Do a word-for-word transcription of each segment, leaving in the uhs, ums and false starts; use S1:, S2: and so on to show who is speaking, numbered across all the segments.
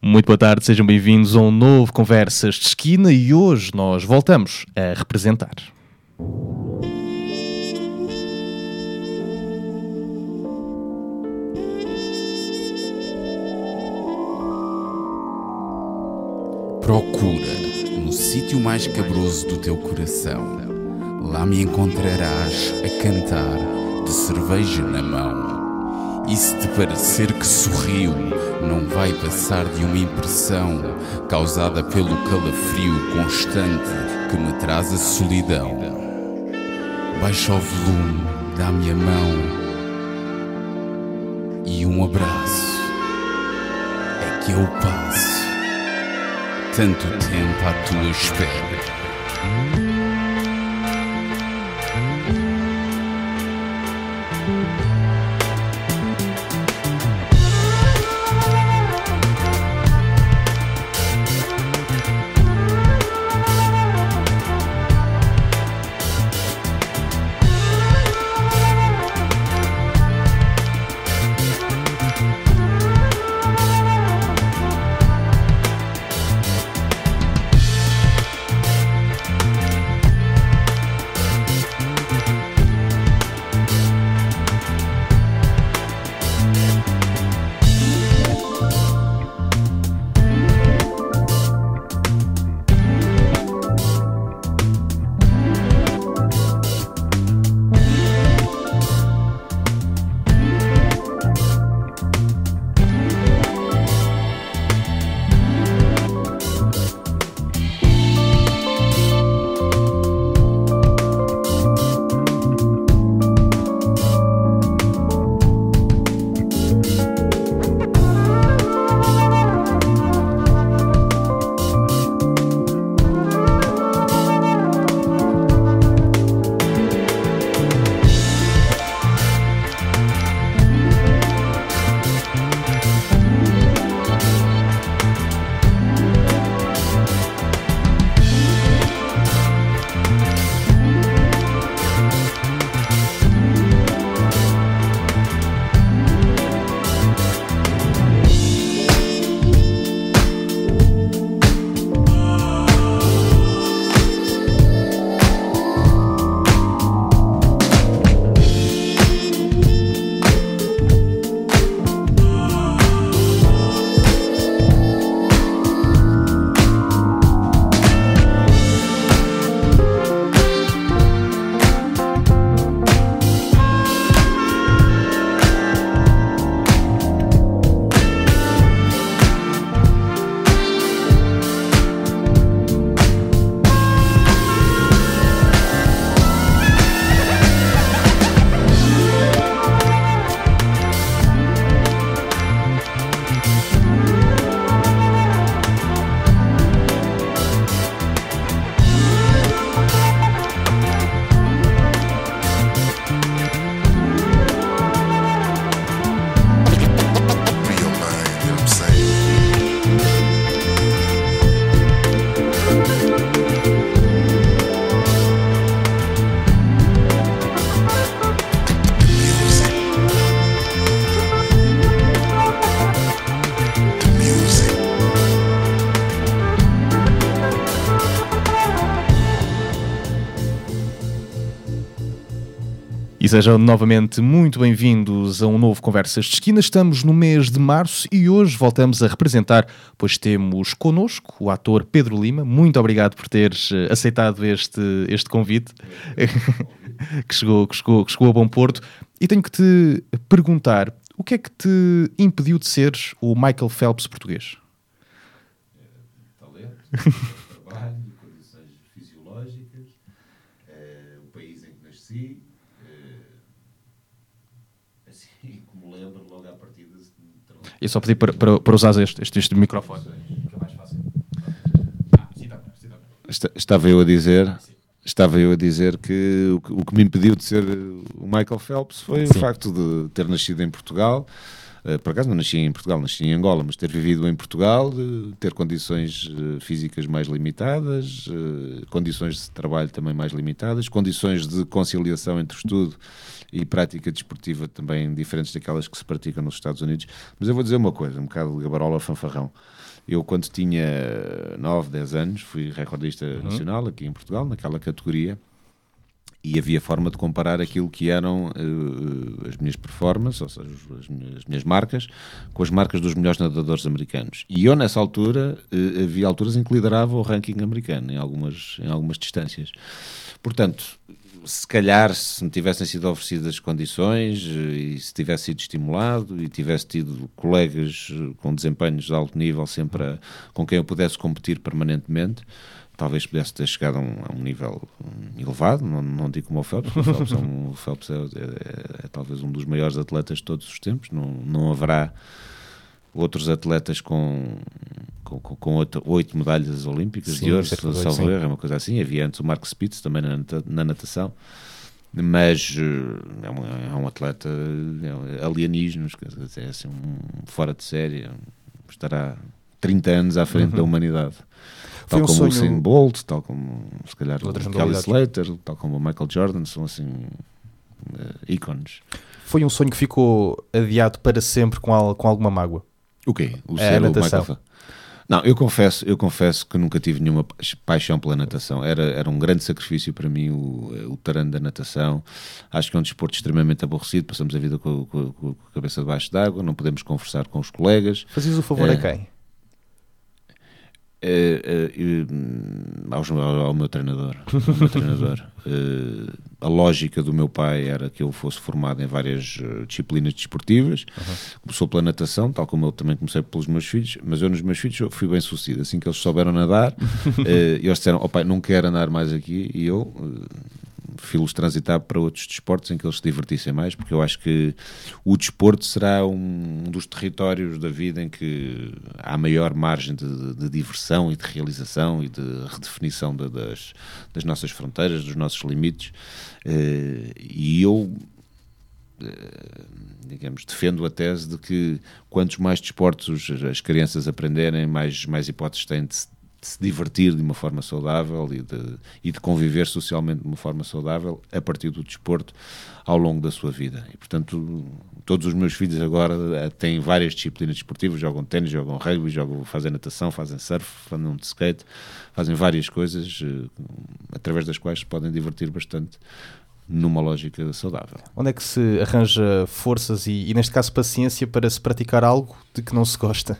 S1: Muito boa tarde, sejam bem-vindos a um novo Conversas de Esquina e hoje nós voltamos a representar.
S2: Procura no sítio mais cabroso do teu coração. Lá me encontrarás a cantar de cerveja na mão. E se te parecer que sorriu, não vai passar de uma impressão causada pelo calafrio constante que me traz a solidão. Baixa o volume, dá-me a mão e um abraço. É que eu passo tanto tempo à tua espera.
S1: E sejam novamente muito bem-vindos a um novo Conversas de Esquina. Estamos no mês de março e hoje voltamos a representar, pois temos connosco o ator Pedro Lima. Muito obrigado por teres aceitado este, este convite, que, chegou, que, chegou, que chegou a bom porto. E tenho que te perguntar, o que é que te impediu de seres o Michael Phelps português?
S3: Talento, trabalho, condições fisiológicas, uh, o país em que nasci. Logo à partida.
S1: Eu só pedi para, para, para usar este, este, este microfone.
S3: Fica mais fácil.
S4: Ah, sim, tá bem, sim, tá bem. Estava eu a dizer, estava eu a dizer que o, o que me impediu de ser o Michael Phelps foi sim. o facto de ter nascido em Portugal, uh, por acaso não nasci em Portugal, nasci em Angola, mas ter vivido em Portugal, uh, ter condições uh, físicas mais limitadas, uh, condições de trabalho também mais limitadas, condições de conciliação entre estudo e prática desportiva também diferentes daquelas que se praticam nos Estados Unidos. Mas eu vou dizer uma coisa, um bocado de gabarola fanfarrão. Eu, quando tinha nove, dez anos, fui recordista uhum. nacional aqui em Portugal, naquela categoria, e havia forma de comparar aquilo que eram uh, as minhas performances, ou seja, as minhas, as minhas marcas, com as marcas dos melhores nadadores americanos. E eu, nessa altura, uh, havia alturas em que liderava o ranking americano, em algumas, em algumas distâncias. Portanto, se calhar, se me tivessem sido oferecidas condições e se tivesse sido estimulado e tivesse tido colegas com desempenhos de alto nível sempre a, com quem eu pudesse competir permanentemente, talvez pudesse ter chegado a um, a um nível elevado, não, não digo como o Phelps, o Phelps, é, um, o Phelps é, é, é talvez um dos maiores atletas de todos os tempos, não, não haverá outros atletas com, com, com oito, oito medalhas olímpicas sim, de ouro, salvo erro, é uma coisa assim. Havia antes o Mark Spitz também na, na natação, mas é um, é um atleta é alienígena, é assim, um, fora de série, estará trinta anos à frente uhum. da humanidade. Tal um como sonho... o Usain Bolt, tal como se calhar o Kelly Slater, tal como o Michael Jordan, são assim uh, ícones.
S1: Foi um sonho que ficou adiado para sempre com, al- com alguma mágoa?
S4: O quê? O ser o Michael... Não, eu confesso, eu confesso que nunca tive nenhuma paixão pela natação. Era, era um grande sacrifício para mim o, o tarano da natação. Acho que é um desporto extremamente aborrecido. Passamos a vida com, com, com a cabeça debaixo d'água, não podemos conversar com os colegas.
S1: Fazias o favor é... a quem?
S4: Uh, uh, uh, ao, ao meu treinador, ao meu treinador. Uh, a lógica do meu pai era que eu fosse formado em várias uh, disciplinas desportivas. Uhum. Começou pela natação, tal como eu também comecei pelos meus filhos, mas eu nos meus filhos eu fui bem sucedido. Assim que eles souberam nadar, uh, eles disseram, ó oh, pai, não quero andar mais aqui, e eu uh, fui-los transitar para outros desportos em que eles se divertissem mais, porque eu acho que o desporto será um, um dos territórios da vida em que há maior margem de, de diversão e de realização e de redefinição de, das, das nossas fronteiras, dos nossos limites, uh, e eu uh, digamos, defendo a tese de que quantos mais desportos as crianças aprenderem, mais, mais hipóteses têm de se de se divertir de uma forma saudável e de, e de conviver socialmente de uma forma saudável a partir do desporto ao longo da sua vida. E, portanto, todos os meus filhos agora têm várias disciplinas desportivas, jogam ténis, jogam rugby, jogam, fazem natação, fazem surf, fazem de skate, fazem várias coisas uh, através das quais se podem divertir bastante numa lógica saudável.
S1: Onde é que se arranja forças e, e neste caso, paciência para se praticar algo de que não se gosta?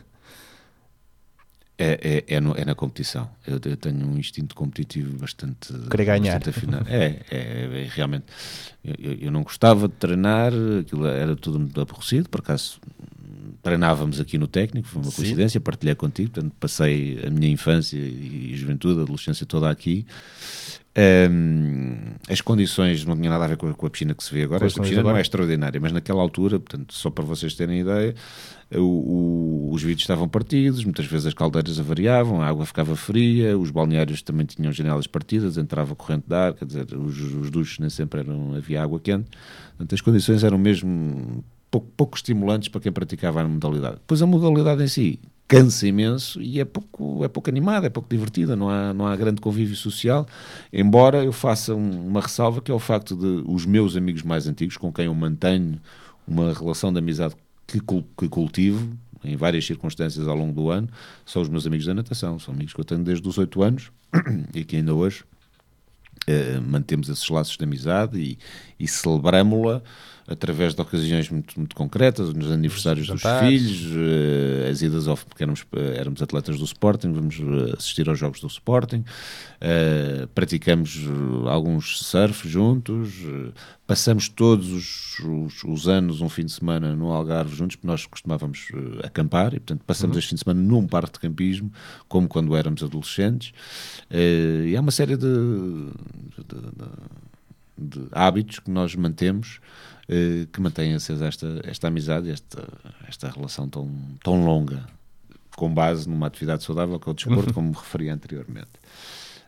S4: É, é, é, no, é na competição. Eu, eu tenho um instinto competitivo bastante,
S1: querer ganhar.
S4: Bastante afinado. É, é, é realmente. Eu, eu não gostava de treinar, aquilo era tudo muito aborrecido. Por acaso treinávamos aqui no técnico, foi uma Sim. coincidência, partilhei contigo. Portanto, passei a minha infância e juventude, a adolescência toda aqui. Um, as condições não tinham nada a ver com a, com a piscina que se vê agora. Esta piscina agora? Não é extraordinária, mas naquela altura, portanto, só para vocês terem ideia, o, o, os vidros estavam partidos, muitas vezes as caldeiras avariavam, a água ficava fria, os balneários também tinham janelas partidas, entrava corrente de ar, quer dizer, os, os duches nem sempre eram, havia água quente. Portanto, as condições eram mesmo pouco, pouco estimulantes para quem praticava a modalidade. Depois a modalidade em si cansa imenso e é pouco, é pouco animada, é pouco divertida, não há, não há grande convívio social, embora eu faça um, uma ressalva, que é o facto de os meus amigos mais antigos, com quem eu mantenho uma relação de amizade que, que cultivo em várias circunstâncias ao longo do ano, são os meus amigos da natação, são amigos que eu tenho desde os oito anos e que ainda hoje eh, mantemos esses laços de amizade e, e celebramo-la através de ocasiões muito, muito concretas, nos aniversários dos filhos, uh, as idas ao, porque éramos, éramos atletas do Sporting, vamos assistir aos jogos do Sporting, uh, praticamos uh, alguns surf juntos, uh, passamos todos os, os, os anos um fim de semana no Algarve juntos, porque nós costumávamos uh, acampar, e portanto passamos uhum. este fim de semana num parque de campismo, como quando éramos adolescentes, uh, e há uma série de, de, de, de hábitos que nós mantemos, que mantém acesa esta, esta amizade, esta, esta relação tão, tão longa, com base numa atividade saudável que é o desporto, como me referi anteriormente.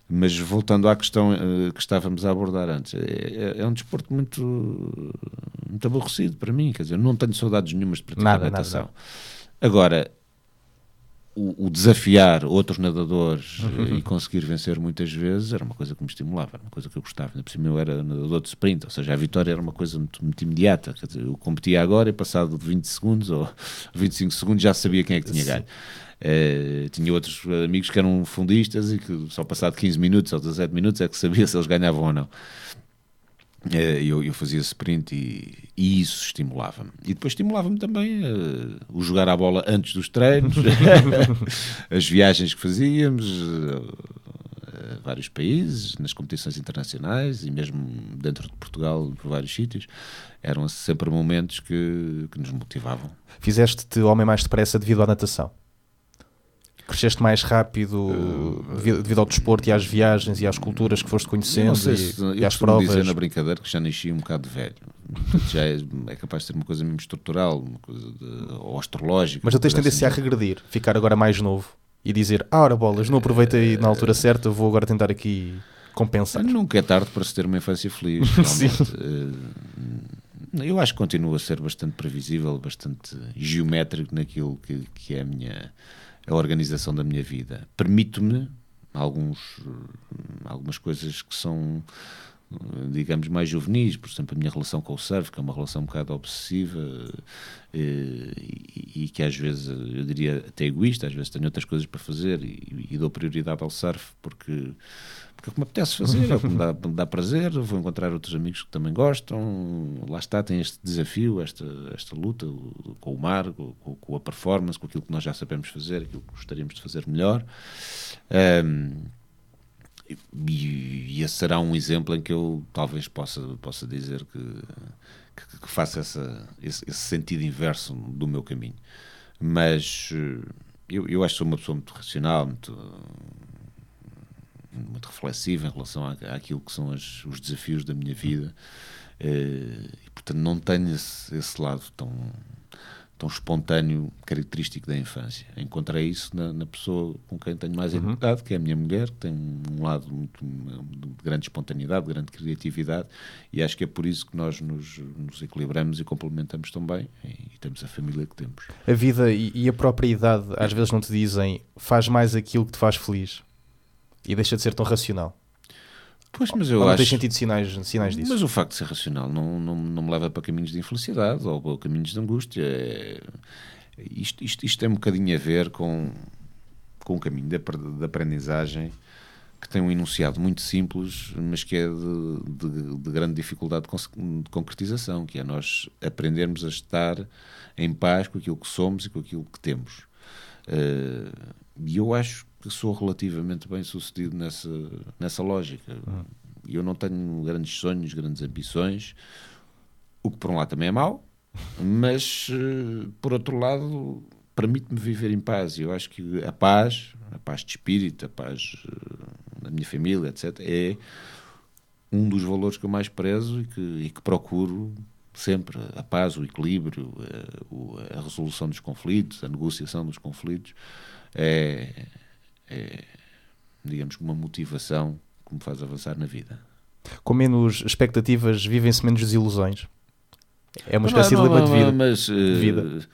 S4: Mas voltando à questão uh, que estávamos a abordar antes, é, é um desporto muito, muito aborrecido para mim, quer dizer, não tenho saudades nenhumas de praticar
S1: Nada,
S4: natação.
S1: nada.
S4: Agora, o, o desafiar outros nadadores uhum. e conseguir vencer muitas vezes era uma coisa que me estimulava, era uma coisa que eu gostava. Ainda por cima eu era nadador de sprint, ou seja, a vitória era uma coisa muito, muito imediata. Quer dizer, eu competia agora e passado vinte segundos ou vinte e cinco segundos já sabia quem é que tinha ganho. Uh, tinha outros amigos que eram fundistas e que só passado quinze minutos ou dezassete minutos é que sabia se eles ganhavam ou não. Uh, eu, eu fazia sprint e, e isso estimulava-me. E depois estimulava-me também uh, o jogar à bola antes dos treinos, as viagens que fazíamos uh, a vários países, nas competições internacionais e mesmo dentro de Portugal, por vários sítios. Eram sempre momentos que, que nos motivavam.
S1: Fizeste-te homem mais depressa devido à natação? Cresceste mais rápido uh, devido ao desporto e às viagens e às culturas que foste conhecendo
S4: se,
S1: e, e às provas?
S4: Eu dizer na brincadeira que já nasci um bocado de velho. Portanto, já é, é capaz de ser uma coisa mesmo estrutural, uma coisa de, ou astrológica.
S1: Mas não tens tendência a regredir, ficar agora mais novo e dizer, ah, ora bolas, não aproveitei na altura certa, vou agora tentar aqui compensar.
S4: Nunca é tarde para se ter uma infância feliz. Eu acho que continua a ser bastante previsível, bastante geométrico naquilo que, que é a minha... a organização da minha vida. Permito-me alguns, algumas coisas que são, digamos, mais juvenis, por exemplo, a minha relação com o surf, que é uma relação um bocado obsessiva e, e, e que às vezes, eu diria, até egoísta, às vezes tenho outras coisas para fazer e, e dou prioridade ao surf porque, porque é o que me apetece fazer, é o que me dá, me dá prazer, vou encontrar outros amigos que também gostam, lá está, tem este desafio, esta, esta luta com o mar, com, com a performance, com aquilo que nós já sabemos fazer, aquilo que gostaríamos de fazer melhor. Um, e, e esse será um exemplo em que eu talvez possa, possa dizer que, que, que faça essa, esse, esse sentido inverso do meu caminho. Mas eu, eu acho que sou uma pessoa muito racional, muito... muito reflexivo em relação à, àquilo que são as, os desafios da minha vida e, portanto, não tenho esse, esse lado tão, tão espontâneo, característico da infância. Encontrei isso na, na pessoa com quem tenho mais intimidade, uhum. que é a minha mulher, que tem um lado muito, de grande espontaneidade, de grande criatividade, e acho que é por isso que nós nos, nos equilibramos e complementamos tão bem, e, e temos a família que temos.
S1: A vida e, e a própria idade, às vezes não te dizem, faz mais aquilo que te faz feliz. E deixa de ser tão racional.
S4: Pois, mas eu
S1: ou não
S4: acho...
S1: tens sentido sinais, sinais disso?
S4: Mas o facto de ser racional não, não, não me leva para caminhos de infelicidade ou para caminhos de angústia. É... Isto, isto, isto tem um bocadinho a ver com, com um caminho de, de aprendizagem que tem um enunciado muito simples, mas que é de, de, de grande dificuldade de, de concretização, que é nós aprendermos a estar em paz com aquilo que somos e com aquilo que temos. Uh, e eu acho que sou relativamente bem sucedido nessa, nessa lógica. Uhum. Eu não tenho grandes sonhos, grandes ambições, o que por um lado também é mau, mas por outro lado permite-me viver em paz. Eu acho que a paz, a paz de espírito, a paz da minha família, etcétera, é um dos valores que eu mais prezo e que, e que procuro sempre. A paz, o equilíbrio, a, a resolução dos conflitos, a negociação dos conflitos, é... é, digamos, uma motivação que me faz avançar na vida.
S1: Com menos expectativas, vivem-se menos desilusões. É uma espécie
S4: não, não,
S1: de lema de vida.
S4: Mas, uh,
S1: de vida.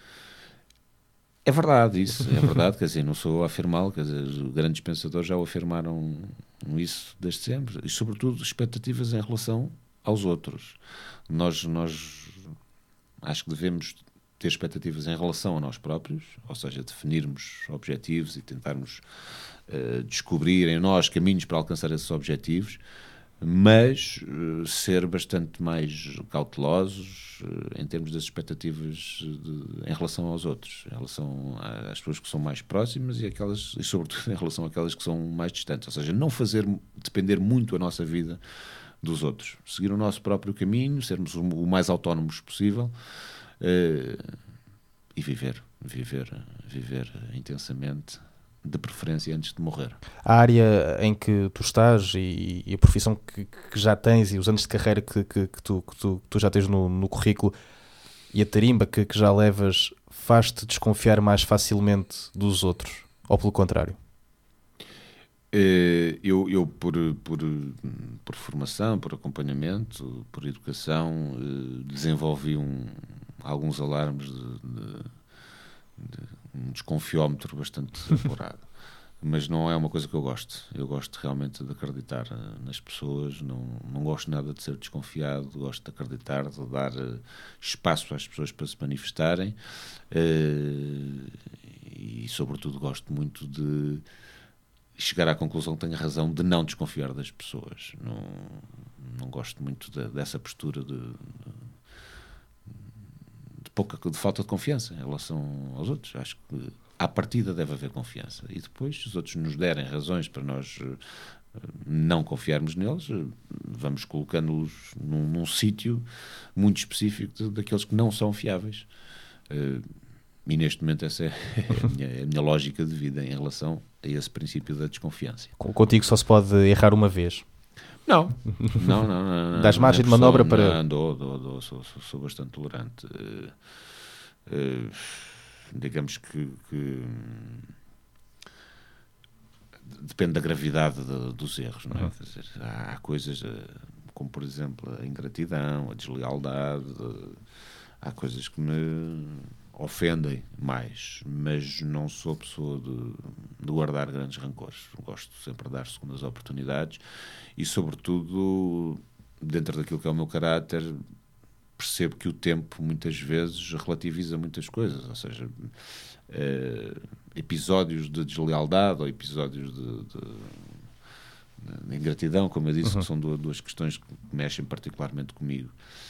S4: É verdade isso, é verdade, quer dizer, não sou a afirmá-lo, quer dizer, os grandes pensadores já o afirmaram isso desde sempre, e sobretudo expectativas em relação aos outros. Nós, nós acho que devemos ter expectativas em relação a nós próprios, ou seja, definirmos objetivos e tentarmos uh, descobrir em nós caminhos para alcançar esses objetivos, mas uh, ser bastante mais cautelosos uh, em termos das expectativas de, em relação aos outros, em relação às pessoas que são mais próximas e, aquelas, e sobretudo em relação àquelas que são mais distantes, ou seja, não fazer depender muito a nossa vida dos outros, seguir o nosso próprio caminho, sermos o, o mais autónomos possível. Uh, e viver, viver, viver intensamente, de preferência antes de morrer.
S1: A área em que tu estás e, e a profissão que, que já tens e os anos de carreira que, que, que, tu, que, tu, que tu já tens no, no currículo e a tarimba que, que já levas faz-te desconfiar mais facilmente dos outros, ou pelo contrário?
S4: Eu, eu por, por, por formação, por acompanhamento, por educação, desenvolvi um, alguns alarmes de, de, de um desconfiómetro bastante apurado. Mas não é uma coisa que eu gosto. Eu gosto realmente de acreditar nas pessoas, não, não gosto nada de ser desconfiado, gosto de acreditar, de dar espaço às pessoas para se manifestarem e, sobretudo, gosto muito de chegar à conclusão que tenho razão de não desconfiar das pessoas. Não, não gosto muito de, dessa postura de, de, pouca, de falta de confiança em relação aos outros. Acho que à partida deve haver confiança. E depois, se os outros nos derem razões para nós uh, não confiarmos neles, uh, vamos colocando-los num, num sítio muito específico de, daqueles que não são fiáveis. Uh, e neste momento essa é a minha, é a minha lógica de vida em relação a esse princípio da desconfiança.
S1: Contigo só se pode errar uma vez.
S4: Não, não, não. não, não
S1: Dás margem de manobra para...
S4: Não, dou, dou, dou, sou, sou, sou bastante tolerante. Uh, uh, digamos que, que depende da gravidade de, dos erros, não é? Uhum. Quer dizer, há coisas como, por exemplo, a ingratidão, a deslealdade, há coisas que me ofendem mais, mas não sou pessoa de, de guardar grandes rancores. Gosto sempre de dar segundas oportunidades e, sobretudo, dentro daquilo que é o meu caráter, percebo que o tempo muitas vezes relativiza muitas coisas, ou seja, uh, episódios de deslealdade ou episódios de, de, de ingratidão, como eu disse, uhum. que são duas, duas questões que mexem particularmente comigo,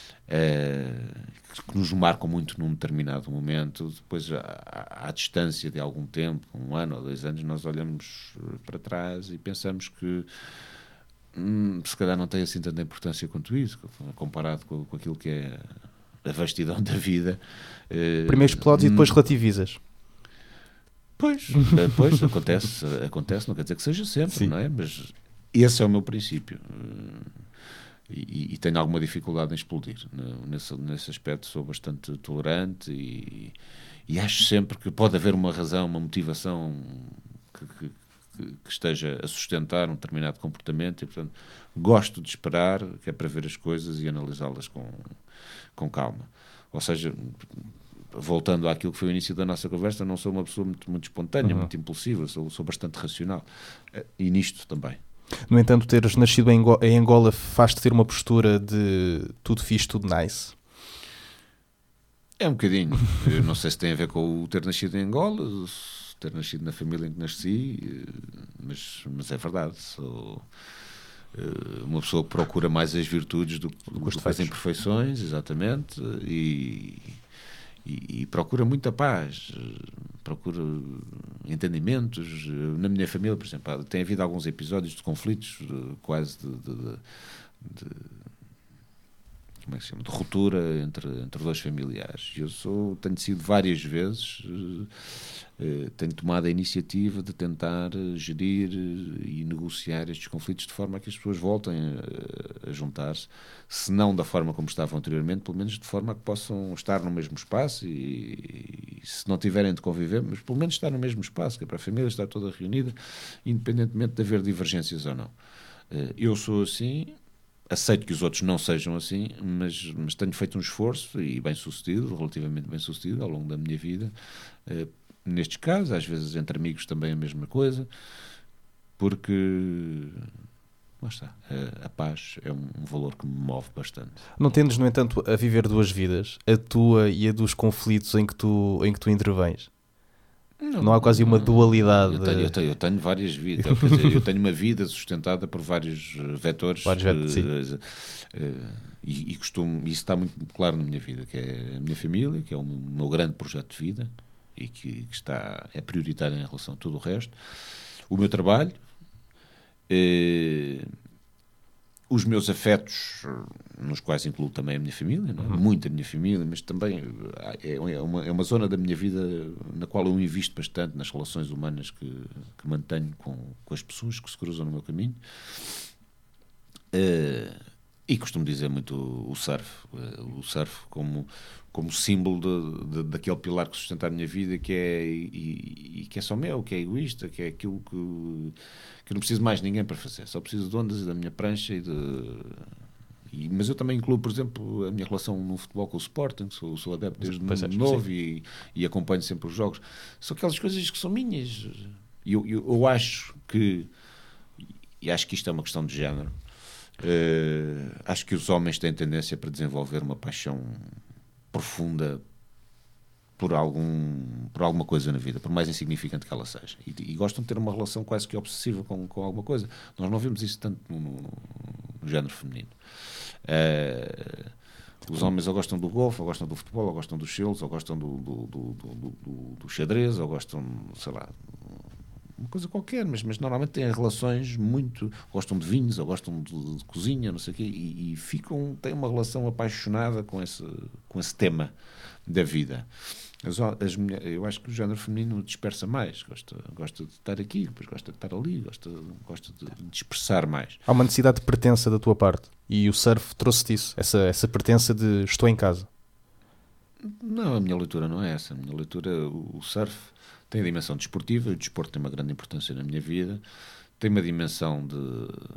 S4: uh, que nos marcam muito num determinado momento. Depois, à, à distância de algum tempo, um ano ou dois anos, nós olhamos para trás e pensamos que Hum, se calhar não tem assim tanta importância quanto isso, comparado com, com aquilo que é a vastidão da vida.
S1: Primeiro explodes hum, e depois relativizas.
S4: Pois, depois acontece, acontece, não quer dizer que seja sempre, Sim. não é? Mas esse é o meu princípio. E, e tenho alguma dificuldade em explodir. Nesse, nesse aspecto sou bastante tolerante e, e acho sempre que pode haver uma razão, uma motivação que, que que esteja a sustentar um determinado comportamento e, portanto, gosto de esperar, que é para ver as coisas e analisá-las com, com calma. Ou seja, voltando àquilo que foi o início da nossa conversa, não sou uma pessoa muito, muito espontânea, uhum. muito impulsiva, sou, sou bastante racional. E nisto também.
S1: No entanto, teres nascido em Angola faz-te ter uma postura de tudo fixe, tudo nice?
S4: É um bocadinho. Eu não sei se tem a ver com o ter nascido em Angola, ter nascido na família em que nasci, mas, mas é verdade. Sou uh, uma pessoa que procura mais as virtudes do, do, do que as imperfeições, exatamente, e, e, e procura muita paz, procura entendimentos. Na minha família, por exemplo, tem havido alguns episódios de conflitos, de, quase de, de, de, de como é que se chama? De ruptura entre, entre dois familiares. Eu sou, tenho sido várias vezes, eh, tenho tomado a iniciativa de tentar gerir e negociar estes conflitos de forma a que as pessoas voltem a, a juntar-se, se não da forma como estavam anteriormente, pelo menos de forma a que possam estar no mesmo espaço e, e se não tiverem de conviver, mas pelo menos estar no mesmo espaço, que é para a família estar toda reunida, independentemente de haver divergências ou não. Eh, eu sou assim. Aceito que os outros não sejam assim, mas, mas tenho feito um esforço, e bem sucedido, relativamente bem sucedido, ao longo da minha vida. Uh, nestes casos, às vezes entre amigos também a mesma coisa, porque, lá está, a, a paz é um, um valor que me move bastante.
S1: Não tendes, no entanto, a viver duas vidas, a tua e a dos conflitos em que tu, em que tu intervens? Não, não há quase uma dualidade.
S4: Eu tenho, eu tenho, eu tenho várias vidas. Quer dizer, eu tenho uma vida sustentada por vários vetores.
S1: Vários vetores,
S4: uh, uh, e, e costumo, isso está muito claro na minha vida, que é a minha família, que é o meu grande projeto de vida e que, que está, é prioritário em relação a tudo o resto. O meu trabalho, uh, os meus afetos, nos quais incluo também a minha família, não é? Uhum. Muito a minha família, mas também é uma, é uma zona da minha vida na qual eu invisto bastante nas relações humanas que, que mantenho com, com as pessoas que se cruzam no meu caminho. Uh, E costumo dizer muito o, o surf, o surf como, como símbolo de, de, daquele pilar que sustenta a minha vida, que é, e, e que é só meu, que é egoísta, que é aquilo que, que eu não preciso mais de ninguém para fazer, só preciso de ondas e da minha prancha e de... E, mas eu também incluo, por exemplo, a minha relação no futebol com o Sporting, sou, sou adepto desde muito novo e, e acompanho sempre os jogos. São aquelas coisas que são minhas. E eu, eu, eu acho que, e acho que isto é uma questão de género, Uh, acho que os homens têm tendência para desenvolver uma paixão profunda por, algum, por alguma coisa na vida, por mais insignificante que ela seja, e, e gostam de ter uma relação quase que obsessiva com, com alguma coisa. Nós não vemos isso tanto no, no, no género feminino. Uh, os homens ou gostam do golfe, ou gostam do futebol, ou gostam dos selos, ou gostam do, do, do, do, do, do xadrez, ou gostam, sei lá, uma coisa qualquer, mas, mas normalmente têm relações muito... Gostam de vinhos, ou gostam de, de cozinha, não sei o quê, e, e ficam, têm uma relação apaixonada com esse, com esse tema da vida. As, as, eu acho que o género feminino dispersa mais, gosta, gosta de estar aqui, depois gosta de estar ali, gosta, gosta de, de expressar mais.
S1: Há uma necessidade de pertença da tua parte, e o surf trouxe-te isso, essa, essa pertença de estou em casa.
S4: Não, a minha leitura não é essa. A minha leitura, o, o surf tem a dimensão desportiva, o desporto tem uma grande importância na minha vida, tem uma dimensão de,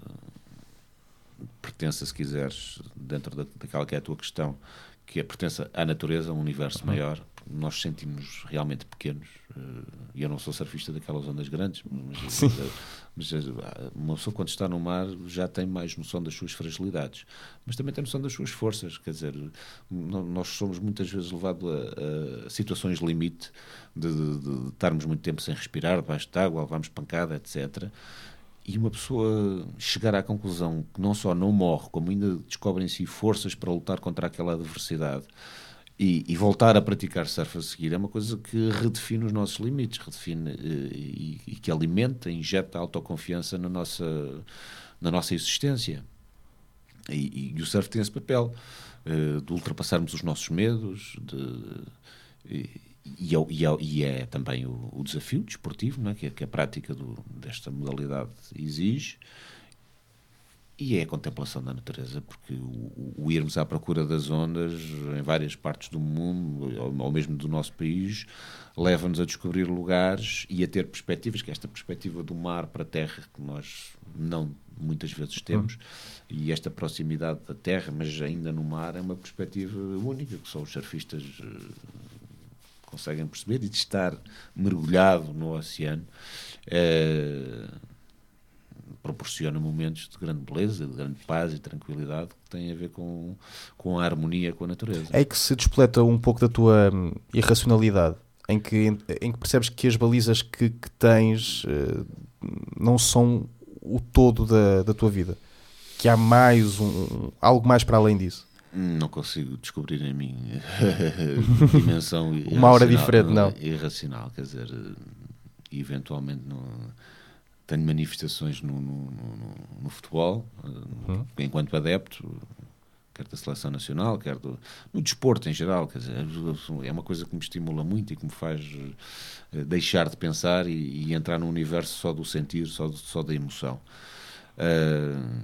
S4: de pertença, se quiseres, dentro da, daquela que é a tua questão, que é a pertença à natureza, a um universo uhum. maior. Nós sentimos realmente pequenos, e eu não sou surfista daquelas ondas grandes, mas, mas uma pessoa quando está no mar já tem mais noção das suas fragilidades, mas também tem noção das suas forças. Quer dizer, nós somos muitas vezes levados a, a situações limite de, de, de estarmos muito tempo sem respirar, debaixo de água, levarmos pancada, etcétera. E uma pessoa chegar à conclusão que não só não morre, como ainda descobre em si forças para lutar contra aquela adversidade, E, e voltar a praticar surf a seguir, é uma coisa que redefine os nossos limites, redefine e, e que alimenta, injeta autoconfiança na nossa, na nossa existência. E, e o surf tem esse papel uh, de ultrapassarmos os nossos medos, de, e, e, é, e, é, e é também o, o desafio desportivo, não é? que, que a prática do, desta modalidade exige. E é a contemplação da natureza, porque o, o irmos à procura das ondas em várias partes do mundo, ou, ou mesmo do nosso país, leva-nos a descobrir lugares e a ter perspectivas, que é esta perspectiva do mar para a terra, que nós não muitas vezes temos, hum. e esta proximidade da terra, mas ainda no mar, é uma perspectiva única, que só os surfistas uh, conseguem perceber, e de estar mergulhado no oceano. Uh, proporciona momentos de grande beleza, de grande paz e tranquilidade que têm a ver com, com a harmonia com a natureza.
S1: É que se despleta um pouco da tua hum, irracionalidade, em que, em, em que percebes que as balizas que, que tens uh, não são o todo da, da tua vida, que há mais um, algo mais para além disso.
S4: Não consigo descobrir em mim dimensão
S1: uma hora diferente, não.
S4: Irracional, quer dizer, eventualmente não... Tenho manifestações no, no, no, no futebol, uhum. enquanto adepto, quer da seleção nacional, quer do, no desporto em geral. Quer dizer, é uma coisa que me estimula muito e que me faz deixar de pensar e, e entrar num universo só do sentir, só, só da emoção. Uh,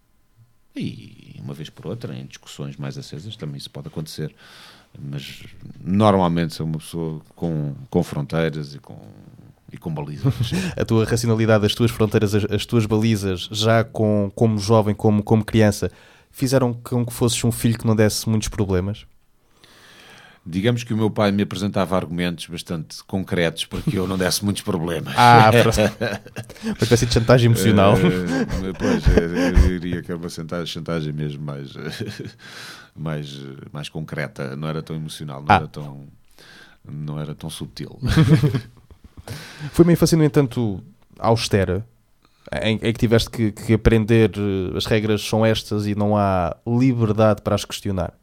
S4: e uma vez por outra, em discussões mais acesas, também isso pode acontecer. Mas normalmente sou uma pessoa com, com fronteiras e com... e com balizas.
S1: A tua racionalidade, as tuas fronteiras, as, as tuas balizas, já com, como jovem, como, como criança, fizeram com que fosses um filho que não desse muitos problemas?
S4: Digamos que o meu pai me apresentava argumentos bastante concretos para que eu não desse muitos problemas.
S1: Ah, uma espécie de chantagem emocional.
S4: Uh, pois, eu diria que é uma chantagem, chantagem mesmo mais, mais, mais concreta, não era tão emocional, não, ah. era, tão, não era tão subtil.
S1: Foi uma infância, no entanto, austera, em, em que tiveste que, que aprender as regras são estas e não há liberdade para as questionar?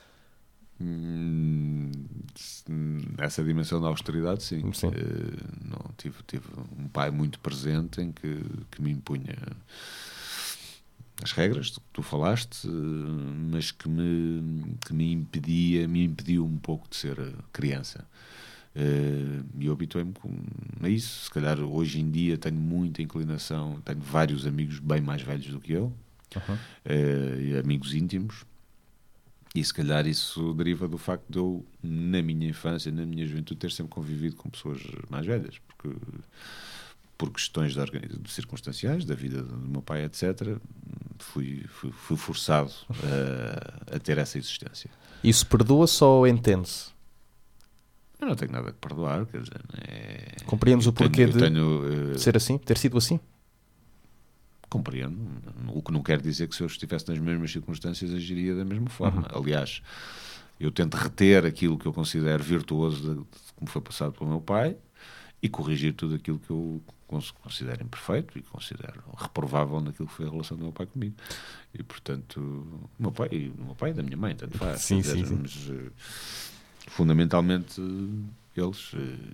S4: Hum, essa dimensão da austeridade, sim.
S1: sim.
S4: Uh, não, tive, tive um pai muito presente em que, que me impunha as regras que tu falaste, mas que me, que me impedia, me impediu um pouco de ser criança. E uh, eu habituei-me a isso. Se calhar hoje em dia tenho muita inclinação, tenho vários amigos bem mais velhos do que eu, uhum. uh, e amigos íntimos. E se calhar isso deriva do facto de eu, na minha infância, na minha juventude, ter sempre convivido com pessoas mais velhas, porque por questões de, de circunstanciais, da vida do meu pai, etcétera, fui, fui, fui forçado a, a ter essa existência.
S1: Isso perdoa-se ou entende-se?
S4: Eu não tenho nada que perdoar, quer dizer... É...
S1: Compreendes o porquê
S4: tenho,
S1: de
S4: tenho, uh...
S1: ser assim, ter sido assim?
S4: Compreendo, o que não quer dizer que se eu estivesse nas mesmas circunstâncias agiria da mesma forma. Uhum. Aliás, eu tento reter aquilo que eu considero virtuoso de, de como foi passado pelo meu pai e corrigir tudo aquilo que eu considero imperfeito e considero reprovável naquilo que foi a relação do meu pai comigo. E, portanto, o meu pai, o meu pai e da minha mãe, tanto faz.
S1: Sim,
S4: dizer,
S1: sim, sim.
S4: Mas, fundamentalmente, eles,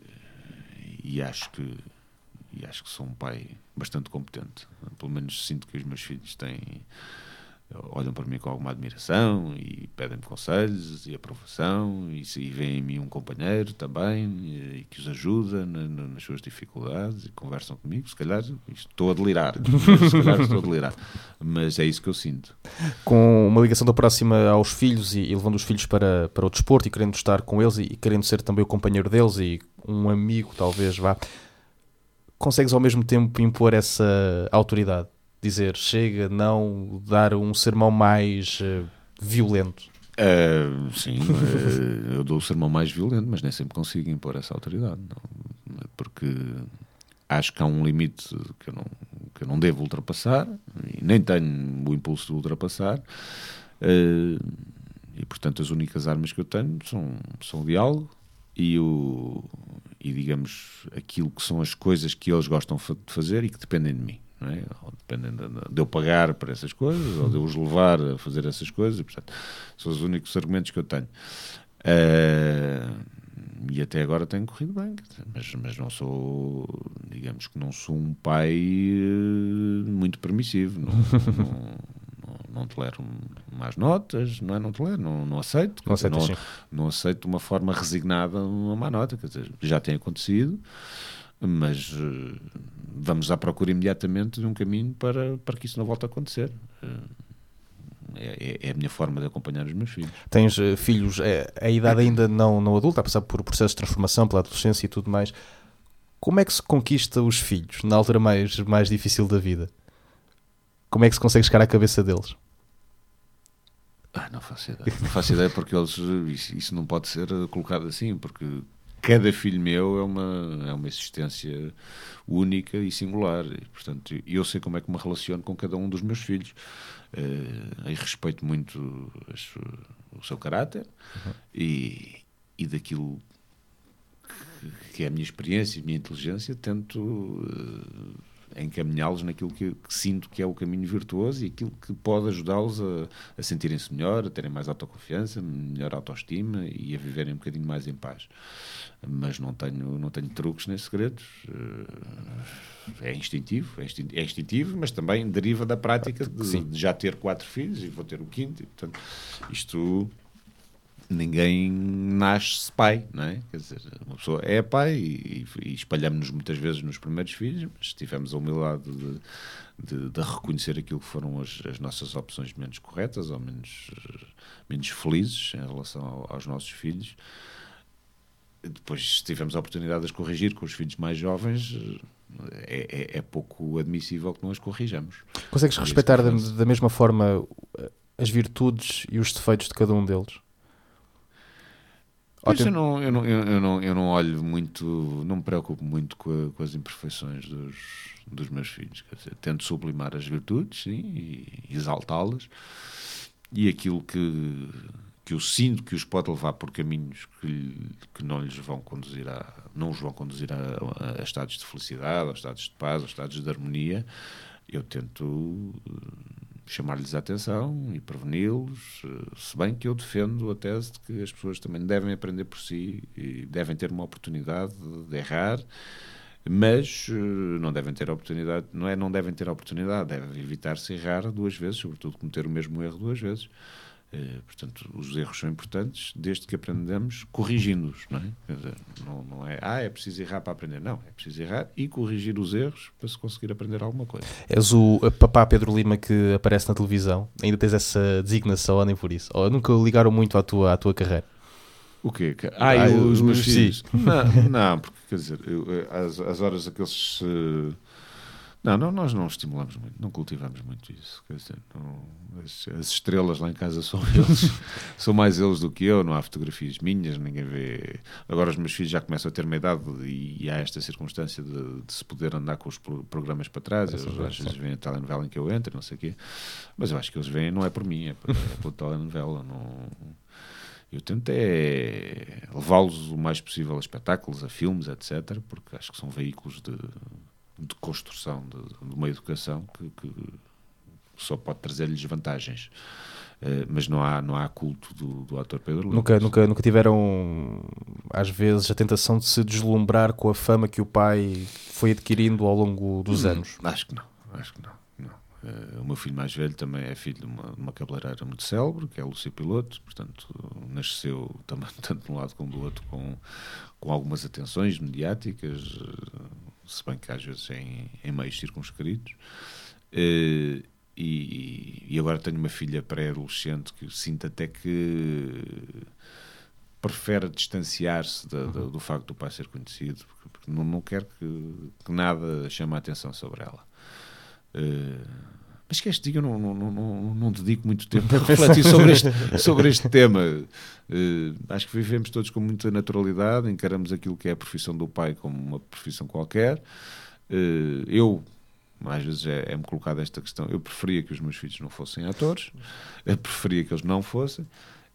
S4: e acho que E acho que sou um pai bastante competente. Pelo menos sinto que os meus filhos têm, olham para mim com alguma admiração e pedem-me conselhos e aprovação e, e veem em mim um companheiro também e, e que os ajuda na, na, nas suas dificuldades e conversam comigo. Se calhar estou a delirar. Se calhar estou a delirar. Mas é isso que eu sinto.
S1: Com uma ligação da próxima aos filhos e, e levando os filhos para, para o desporto e querendo estar com eles e, e querendo ser também o companheiro deles e um amigo, talvez, vá... Consegues ao mesmo tempo impor essa autoridade? Dizer, chega, não, dar um sermão mais uh, violento?
S4: Uh, sim, uh, eu dou o sermão mais violento, mas nem sempre consigo impor essa autoridade. Não, porque acho que há um limite que eu, não, que eu não devo ultrapassar e nem tenho o impulso de ultrapassar. Uh, e, portanto, as únicas armas que eu tenho são, são o diálogo e o... e digamos aquilo que são as coisas que eles gostam de fazer e que dependem de mim, não é? Ou dependem de, de eu pagar por essas coisas ou de eu os levar a fazer essas coisas, e, portanto, são os únicos argumentos que eu tenho. Uh, e até agora tem corrido bem, mas, mas não sou, digamos que não sou um pai uh, muito permissivo, não, não, não tolero más notas, não é? Não tolero, não, não aceito.
S1: Não, aceito
S4: não, não aceito de uma forma resignada uma má nota, quer dizer, já tem acontecido, mas uh, vamos à procura imediatamente de um caminho para, para que isso não volte a acontecer. Uh, é, é a minha forma de acompanhar os meus filhos.
S1: Tens uh, filhos, é, a idade ainda não, não adulta, a passar por processos de transformação, pela adolescência e tudo mais. Como é que se conquista os filhos na altura mais, mais difícil da vida? Como é que se consegue chegar à cabeça deles?
S4: Ah, não faço ideia. Não faço ideia porque eles, isso, isso não pode ser colocado assim, porque cada filho meu é uma, é uma existência única e singular. E, portanto, eu sei como é que me relaciono com cada um dos meus filhos. Uh, e respeito muito as, o seu caráter uhum. e, e daquilo que, que é a minha experiência e a minha inteligência, tento... Uh, encaminhá-los naquilo que, que sinto que é o caminho virtuoso e aquilo que pode ajudá-los a, a sentirem-se melhor, a terem mais autoconfiança, melhor autoestima e a viverem um bocadinho mais em paz. Mas não tenho, não tenho truques nem segredos. É instintivo, é instintivo, é instintivo, mas também deriva da prática de, de já ter quatro filhos e vou ter o quinto. E, portanto, isto... Ninguém nasce pai, não é? Quer dizer, uma pessoa é pai e, e espalhamos-nos muitas vezes nos primeiros filhos, mas tivemos a humildade de, de, de reconhecer aquilo que foram as, as nossas opções menos corretas ou menos, menos felizes em relação ao, aos nossos filhos. Depois, se tivemos a oportunidade de as corrigir com os filhos mais jovens, é, é, é pouco admissível que não as corrijamos.
S1: Consegues respeitar da, da mesma forma as virtudes e os defeitos de cada um deles?
S4: Pois eu, não, eu, não, eu, não, eu não olho muito, não me preocupo muito com, a, com as imperfeições dos, dos meus filhos. Quer dizer, tento sublimar as virtudes, sim, e exaltá-las, e aquilo que, que eu sinto que os pode levar por caminhos que, que não lhes vão conduzir a, não os vão conduzir a, a estados de felicidade, a estados de paz, a estados de harmonia, eu tento chamar-lhes a atenção e preveni-los, se bem que eu defendo a tese de que as pessoas também devem aprender por si e devem ter uma oportunidade de errar, mas não devem ter a oportunidade, não é não devem ter a oportunidade, devem evitar-se errar duas vezes, sobretudo cometer o mesmo erro duas vezes. Uh, portanto, os erros são importantes desde que aprendamos corrigindo-os, não é? Quer dizer, não, não é, ah, é preciso errar para aprender. Não, é preciso errar e corrigir os erros para se conseguir aprender alguma coisa.
S1: És o papá Pedro Lima que aparece na televisão? Ainda tens essa designação ou nem por isso? Ou nunca ligaram muito à tua, à tua carreira?
S4: O quê? Ah,
S1: ah
S4: os, os meus
S1: sim.
S4: filhos? Não, não, porque, quer dizer, eu, as, as horas aqueles... Uh, Não, não, nós não estimulamos muito, não cultivamos muito isso. Quer dizer, não, as, as estrelas lá em casa são eles, são mais eles do que eu, não há fotografias minhas, ninguém vê. Agora os meus filhos já começam a ter uma idade e, e há esta circunstância de, de se poder andar com os programas para trás. Eles às vezes veem a telenovela em que eu entro, não sei o quê. Mas eu acho que eles veem, não é por mim, é, por, é pela telenovela. Não... Eu tento é levá-los o mais possível a espetáculos, a filmes, etcétera, porque acho que são veículos de... de construção de, de uma educação que, que só pode trazer-lhes vantagens. Uh, mas não há, não há culto do, do ator Pedro Lima.
S1: Nunca, nunca, nunca tiveram, às vezes, a tentação de se deslumbrar com a fama que o pai foi adquirindo ao longo dos
S4: hum,
S1: anos?
S4: Acho que não. Acho que não. não. Uh, o meu filho mais velho também é filho de uma, de uma cabeleireira muito célebre, que é a Lúcia Piloto, portanto, nasceu também, tanto de um lado como do outro, com, com algumas atenções mediáticas, uh, se bem que às vezes em, em meios circunscritos, uh, e, e agora tenho uma filha pré-adolescente que sinto até que prefere distanciar-se da, da, do facto do pai ser conhecido, porque, porque não, não quer que, que nada chame a atenção sobre ela. Uh, mas que este dia eu não, não, não, não dedico muito tempo a refletir sobre este, sobre este tema. Uh, acho que vivemos todos com muita naturalidade, encaramos aquilo que é a profissão do pai como uma profissão qualquer. Uh, eu, às vezes é, é-me colocada esta questão, eu preferia que os meus filhos não fossem atores, eu preferia que eles não fossem,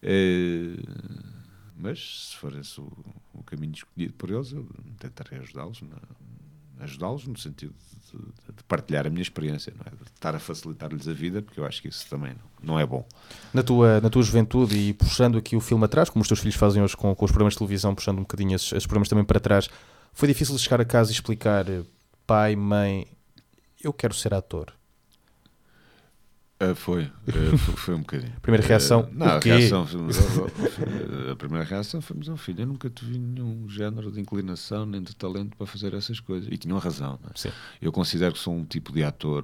S4: uh, mas se for esse o, o caminho escolhido por eles, eu tentarei ajudá-los na, ajudá-los no sentido de, de partilhar a minha experiência, não é? De estar a facilitar-lhes a vida, porque eu acho que isso também não, não é bom.
S1: Na tua, na tua juventude, e puxando aqui o filme atrás, como os teus filhos fazem hoje com, com os programas de televisão, puxando um bocadinho esses, esses programas também para trás, foi difícil chegar a casa e explicar, pai, mãe, eu quero ser ator?
S4: Uh, foi, uh, foi, foi um bocadinho.
S1: Primeira reação?
S4: Uh, não, a reação, a primeira reação foi: mas, oh, filho, eu nunca tive nenhum género de inclinação nem de talento para fazer essas coisas. E tinham razão, não é?
S1: Sim.
S4: Eu considero que sou um tipo de ator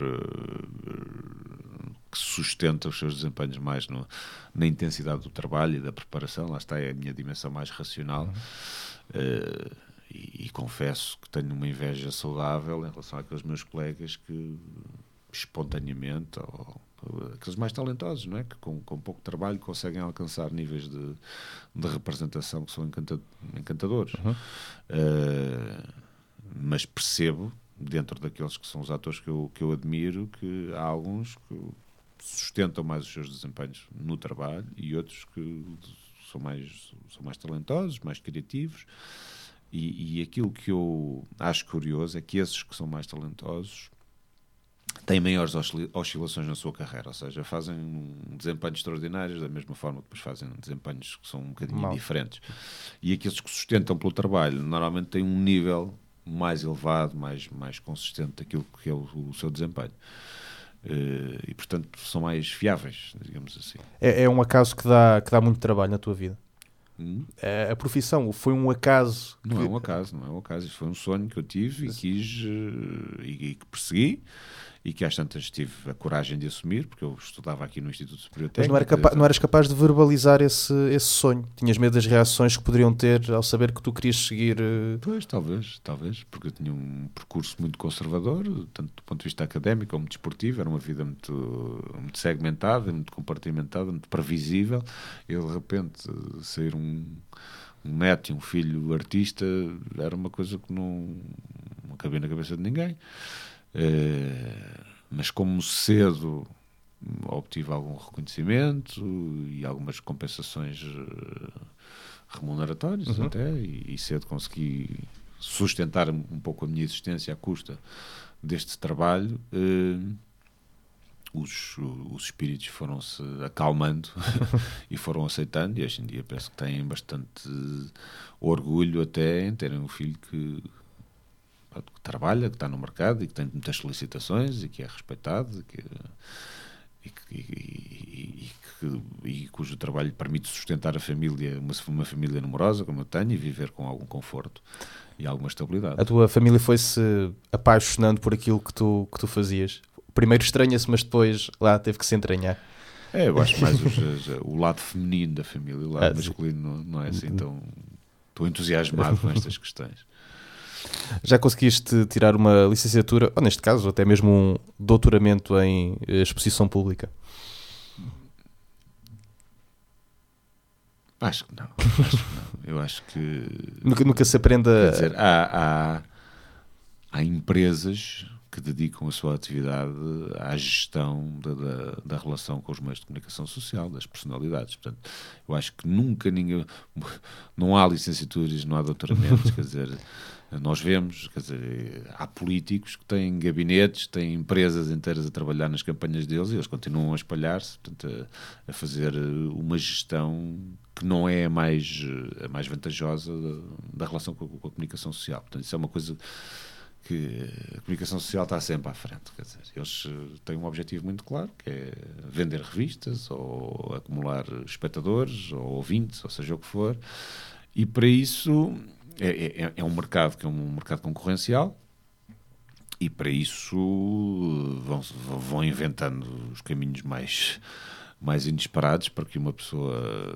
S4: uh, que sustenta os seus desempenhos mais no, na intensidade do trabalho e da preparação. Lá está, é a minha dimensão mais racional. Uhum. Uh, e, e confesso que tenho uma inveja saudável em relação àqueles meus colegas que espontaneamente, ou aqueles mais talentosos, não é? Que com, com pouco trabalho conseguem alcançar níveis de, de representação que são encanta, encantadores. Uhum. Uh, mas percebo, dentro daqueles que são os atores que eu, que eu admiro, que há alguns que sustentam mais os seus desempenhos no trabalho e outros que são mais, são mais talentosos, mais criativos. E, e aquilo que eu acho curioso é que esses que são mais talentosos têm maiores oscilações na sua carreira, ou seja, fazem um desempenhos extraordinários da mesma forma que depois fazem desempenhos que são um bocadinho Mal. diferentes. E aqueles que sustentam pelo trabalho normalmente têm um nível mais elevado, mais, mais consistente daquilo que é o, o seu desempenho. Uh, e, portanto, são mais fiáveis, digamos assim.
S1: É, é um acaso que dá, que dá muito trabalho na tua vida?
S4: Hum?
S1: É, a profissão foi um acaso?
S4: Não
S1: que...
S4: é um acaso, não é um acaso. Isso foi um sonho que eu tive e quis uh, e, e que persegui. E que às tantas tive a coragem de assumir, porque eu estudava aqui no Instituto Superior Técnico.
S1: Mas não, era capa- não eras capaz de verbalizar esse, esse sonho? Tinhas medo das reações que poderiam ter ao saber que tu querias seguir? Uh...
S4: Pois, talvez, talvez, porque eu tinha um percurso muito conservador, tanto do ponto de vista académico como desportivo, era uma vida muito, muito segmentada, muito compartimentada, muito previsível. E de repente sair um, um neto e um filho artista era uma coisa que não, não cabia na cabeça de ninguém. Uh, mas como cedo obtive algum reconhecimento e algumas compensações uh, remuneratórias, uhum. até, e, e cedo consegui sustentar um pouco a minha existência à custa deste trabalho, uh, os, os espíritos foram-se acalmando e foram aceitando, e hoje em dia penso que têm bastante orgulho até em terem um filho que que trabalha, que está no mercado e que tem muitas solicitações e que é respeitado. Que, e, que, e, e, que, e cujo trabalho permite sustentar a família, uma, uma família numerosa como eu tenho, e viver com algum conforto e alguma estabilidade.
S1: A tua família foi-se apaixonando por aquilo que tu, que tu fazias? Primeiro estranha-se, mas depois lá teve que se entranhar.
S4: É, eu acho mais os, o lado feminino da família, o lado
S1: ah,
S4: masculino não, não é assim tão... Estou entusiasmado com estas questões.
S1: Já conseguiste tirar uma licenciatura, ou neste caso até mesmo um doutoramento em exposição pública?
S4: Acho que não. Acho que não. Eu acho que...
S1: Nunca, nunca se aprenda...
S4: Quer dizer, há, há, há empresas que dedicam a sua atividade à gestão da, da, da relação com os meios de comunicação social, das personalidades. Portanto, eu acho que nunca ninguém... Não há licenciaturas, não há doutoramentos, quer dizer... Nós vemos, quer dizer, há políticos que têm gabinetes, têm empresas inteiras a trabalhar nas campanhas deles e eles continuam a espalhar-se, portanto, a, a fazer uma gestão que não é a mais, a mais vantajosa da, da relação com a, com a comunicação social. Portanto, isso é uma coisa que a comunicação social está sempre à frente. Quer dizer, eles têm um objetivo muito claro, que é vender revistas ou acumular espectadores ou ouvintes, ou seja o que for, e para isso... É, é, é um mercado que é um mercado concorrencial e para isso vão, vão inventando os caminhos mais, mais inesperados para que uma pessoa,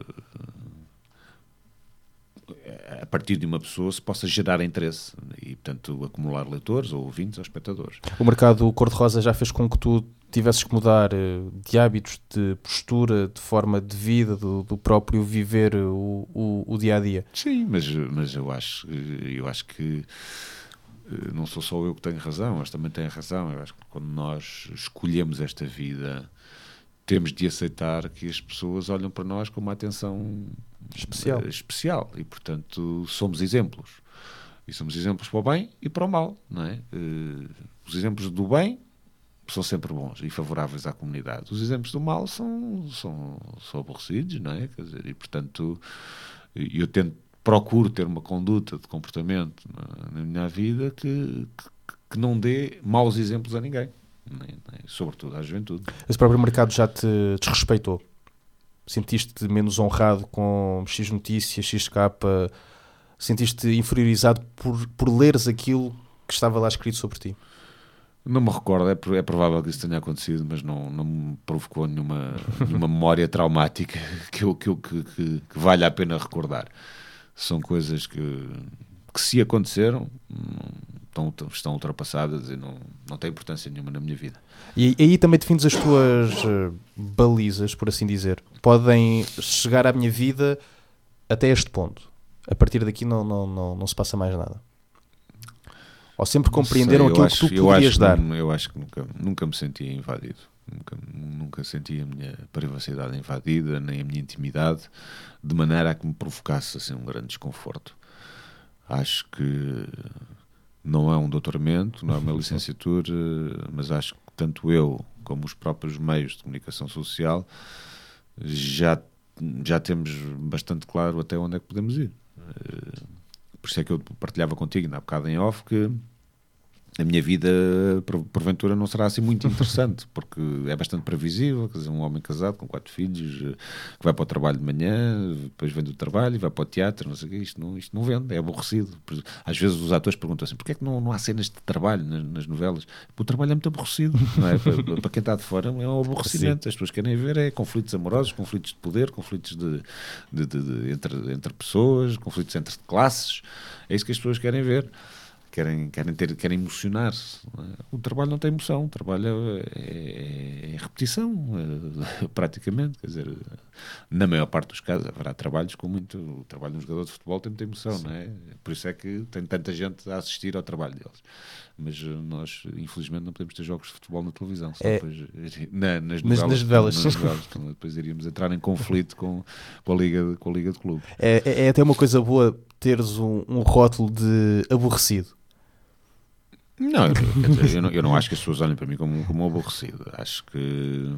S4: a partir de uma pessoa, se possa gerar interesse e, portanto, acumular leitores ou ouvintes ou espectadores.
S1: O mercado cor-de-rosa já fez com que tu tivesses que mudar de hábitos, de postura, de forma de vida, do, do próprio viver o, o, o dia-a-dia.
S4: Sim, mas, mas eu, acho, eu acho que não sou só eu que tenho razão, mas também tenho razão. Eu acho que quando nós escolhemos esta vida, temos de aceitar que as pessoas olham para nós com uma atenção
S1: especial,
S4: especial e, portanto, somos exemplos. E somos exemplos para o bem e para o mal, não é? Os exemplos do bem são sempre bons e favoráveis à comunidade. Os exemplos do mal são, são, são aborrecidos, não é? Quer dizer, e, portanto, eu tento, procuro ter uma conduta de comportamento na, na minha vida que, que, que não dê maus exemplos a ninguém, nem, nem, sobretudo à juventude.
S1: Esse próprio mercado já te desrespeitou? Sentiste-te menos honrado com X notícias, X capa? Sentiste-te inferiorizado por, por leres aquilo que estava lá escrito sobre ti?
S4: Não me recordo, é, é provável que isso tenha acontecido, mas não, não me provocou nenhuma, nenhuma memória traumática que, eu, que, eu, que, que, que vale a pena recordar. São coisas que, que se aconteceram, estão, estão ultrapassadas e não, não têm importância nenhuma na minha vida.
S1: E aí também defines as tuas uh, balizas, por assim dizer. Podem chegar à minha vida até este ponto. A partir daqui não, não, não, não se passa mais nada. Ou sempre compreenderam
S4: sei,
S1: aquilo
S4: acho,
S1: que tu poderias
S4: acho
S1: dar?
S4: Não, eu acho que nunca, nunca me sentia invadido. Nunca, nunca senti a minha privacidade invadida, nem a minha intimidade, de maneira a que me provocasse assim, um grande desconforto. Acho que não é um doutoramento, não é uma licenciatura, mas acho que tanto eu como os próprios meios de comunicação social já, já temos bastante claro até onde é que podemos ir. Por isso é que eu partilhava contigo, na bocado em off, que a minha vida, porventura, não será assim muito interessante, porque é bastante previsível. Quer dizer, um homem casado com quatro filhos, que vai para o trabalho de manhã, depois vem do trabalho e vai para o teatro, não sei o quê. Isto não, isto não vende, é aborrecido. Às vezes os atores perguntam assim, porquê é que não, não há cenas de trabalho nas, nas novelas? Porque o trabalho é muito aborrecido, não é? Para, para quem está de fora é um aborrecimento. Sim. As pessoas querem ver é conflitos amorosos, conflitos de poder, conflitos de, de, de, de, entre, entre pessoas, conflitos entre classes. É isso que as pessoas querem ver. Querem, querem, ter, querem emocionar-se. O trabalho não tem emoção, o trabalho é, é repetição, é, praticamente. Quer dizer, na maior parte dos casos, haverá trabalhos com muito. O trabalho de um jogador de futebol tem muita emoção, não é? Por isso é que tem tanta gente a assistir ao trabalho deles. Mas nós, infelizmente, não podemos ter jogos de futebol na televisão, só
S1: é,
S4: depois, na, nas
S1: nas,
S4: novelas.
S1: Nas novelas.
S4: Nas novelas depois iríamos entrar em conflito com, com, a, Liga, com a Liga de Clube.
S1: É, é, é até uma coisa boa teres um, um rótulo de aborrecido.
S4: Não, quer dizer, eu não, eu não acho que as pessoas olhem para mim como, como um aborrecido. Acho que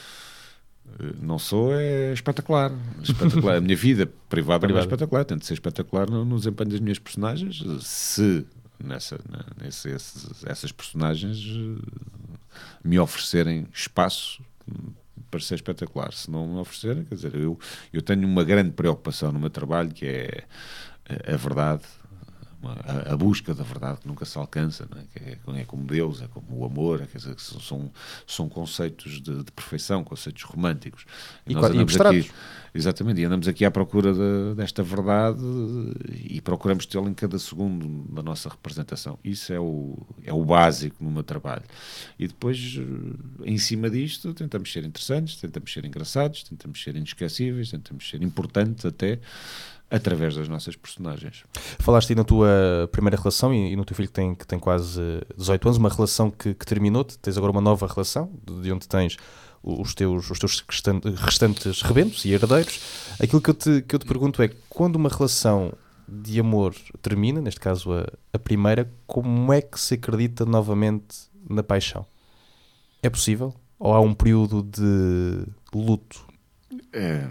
S4: não sou, é espetacular. espetacular. A minha vida privada não é espetacular. Tento ser espetacular no, no desempenho das minhas personagens. Se nessa, nesse, esses, essas personagens me oferecerem espaço parecer espetacular. Se não me oferecerem, quer dizer, eu, eu tenho uma grande preocupação no meu trabalho, que é a, a verdade, a, a busca da verdade que nunca se alcança, não é? Que é, é como Deus, é como o amor, é, quer dizer, que são, são conceitos de, de perfeição, conceitos românticos.
S1: E,
S4: nós
S1: e
S4: andamos aqui, exatamente, e andamos aqui à procura de, desta verdade e procuramos tê-la em cada segundo da nossa representação. Isso é o, é o básico no meu trabalho. E depois, em cima disto, tentamos ser interessantes, tentamos ser engraçados, tentamos ser inesquecíveis, tentamos ser importantes até, através das nossas personagens.
S1: Falaste aí na tua primeira relação e, e no teu filho que tem, que tem quase dezoito anos, uma relação que, que terminou, tens agora uma nova relação, de onde tens os teus, os teus restantes rebentos e herdeiros. Aquilo que eu, te, que eu te pergunto é, quando uma relação de amor termina, neste caso a, a primeira, como é que se acredita novamente na paixão? É possível? Ou há um período de luto?
S4: É...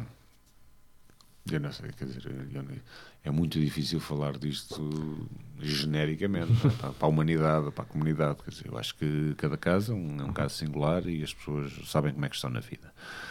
S4: Eu não sei, quer dizer, não, é muito difícil falar disto genericamente para, para a humanidade, para a comunidade. Quer dizer, eu acho que cada caso é um, é um caso singular e as pessoas sabem como é que estão na vida.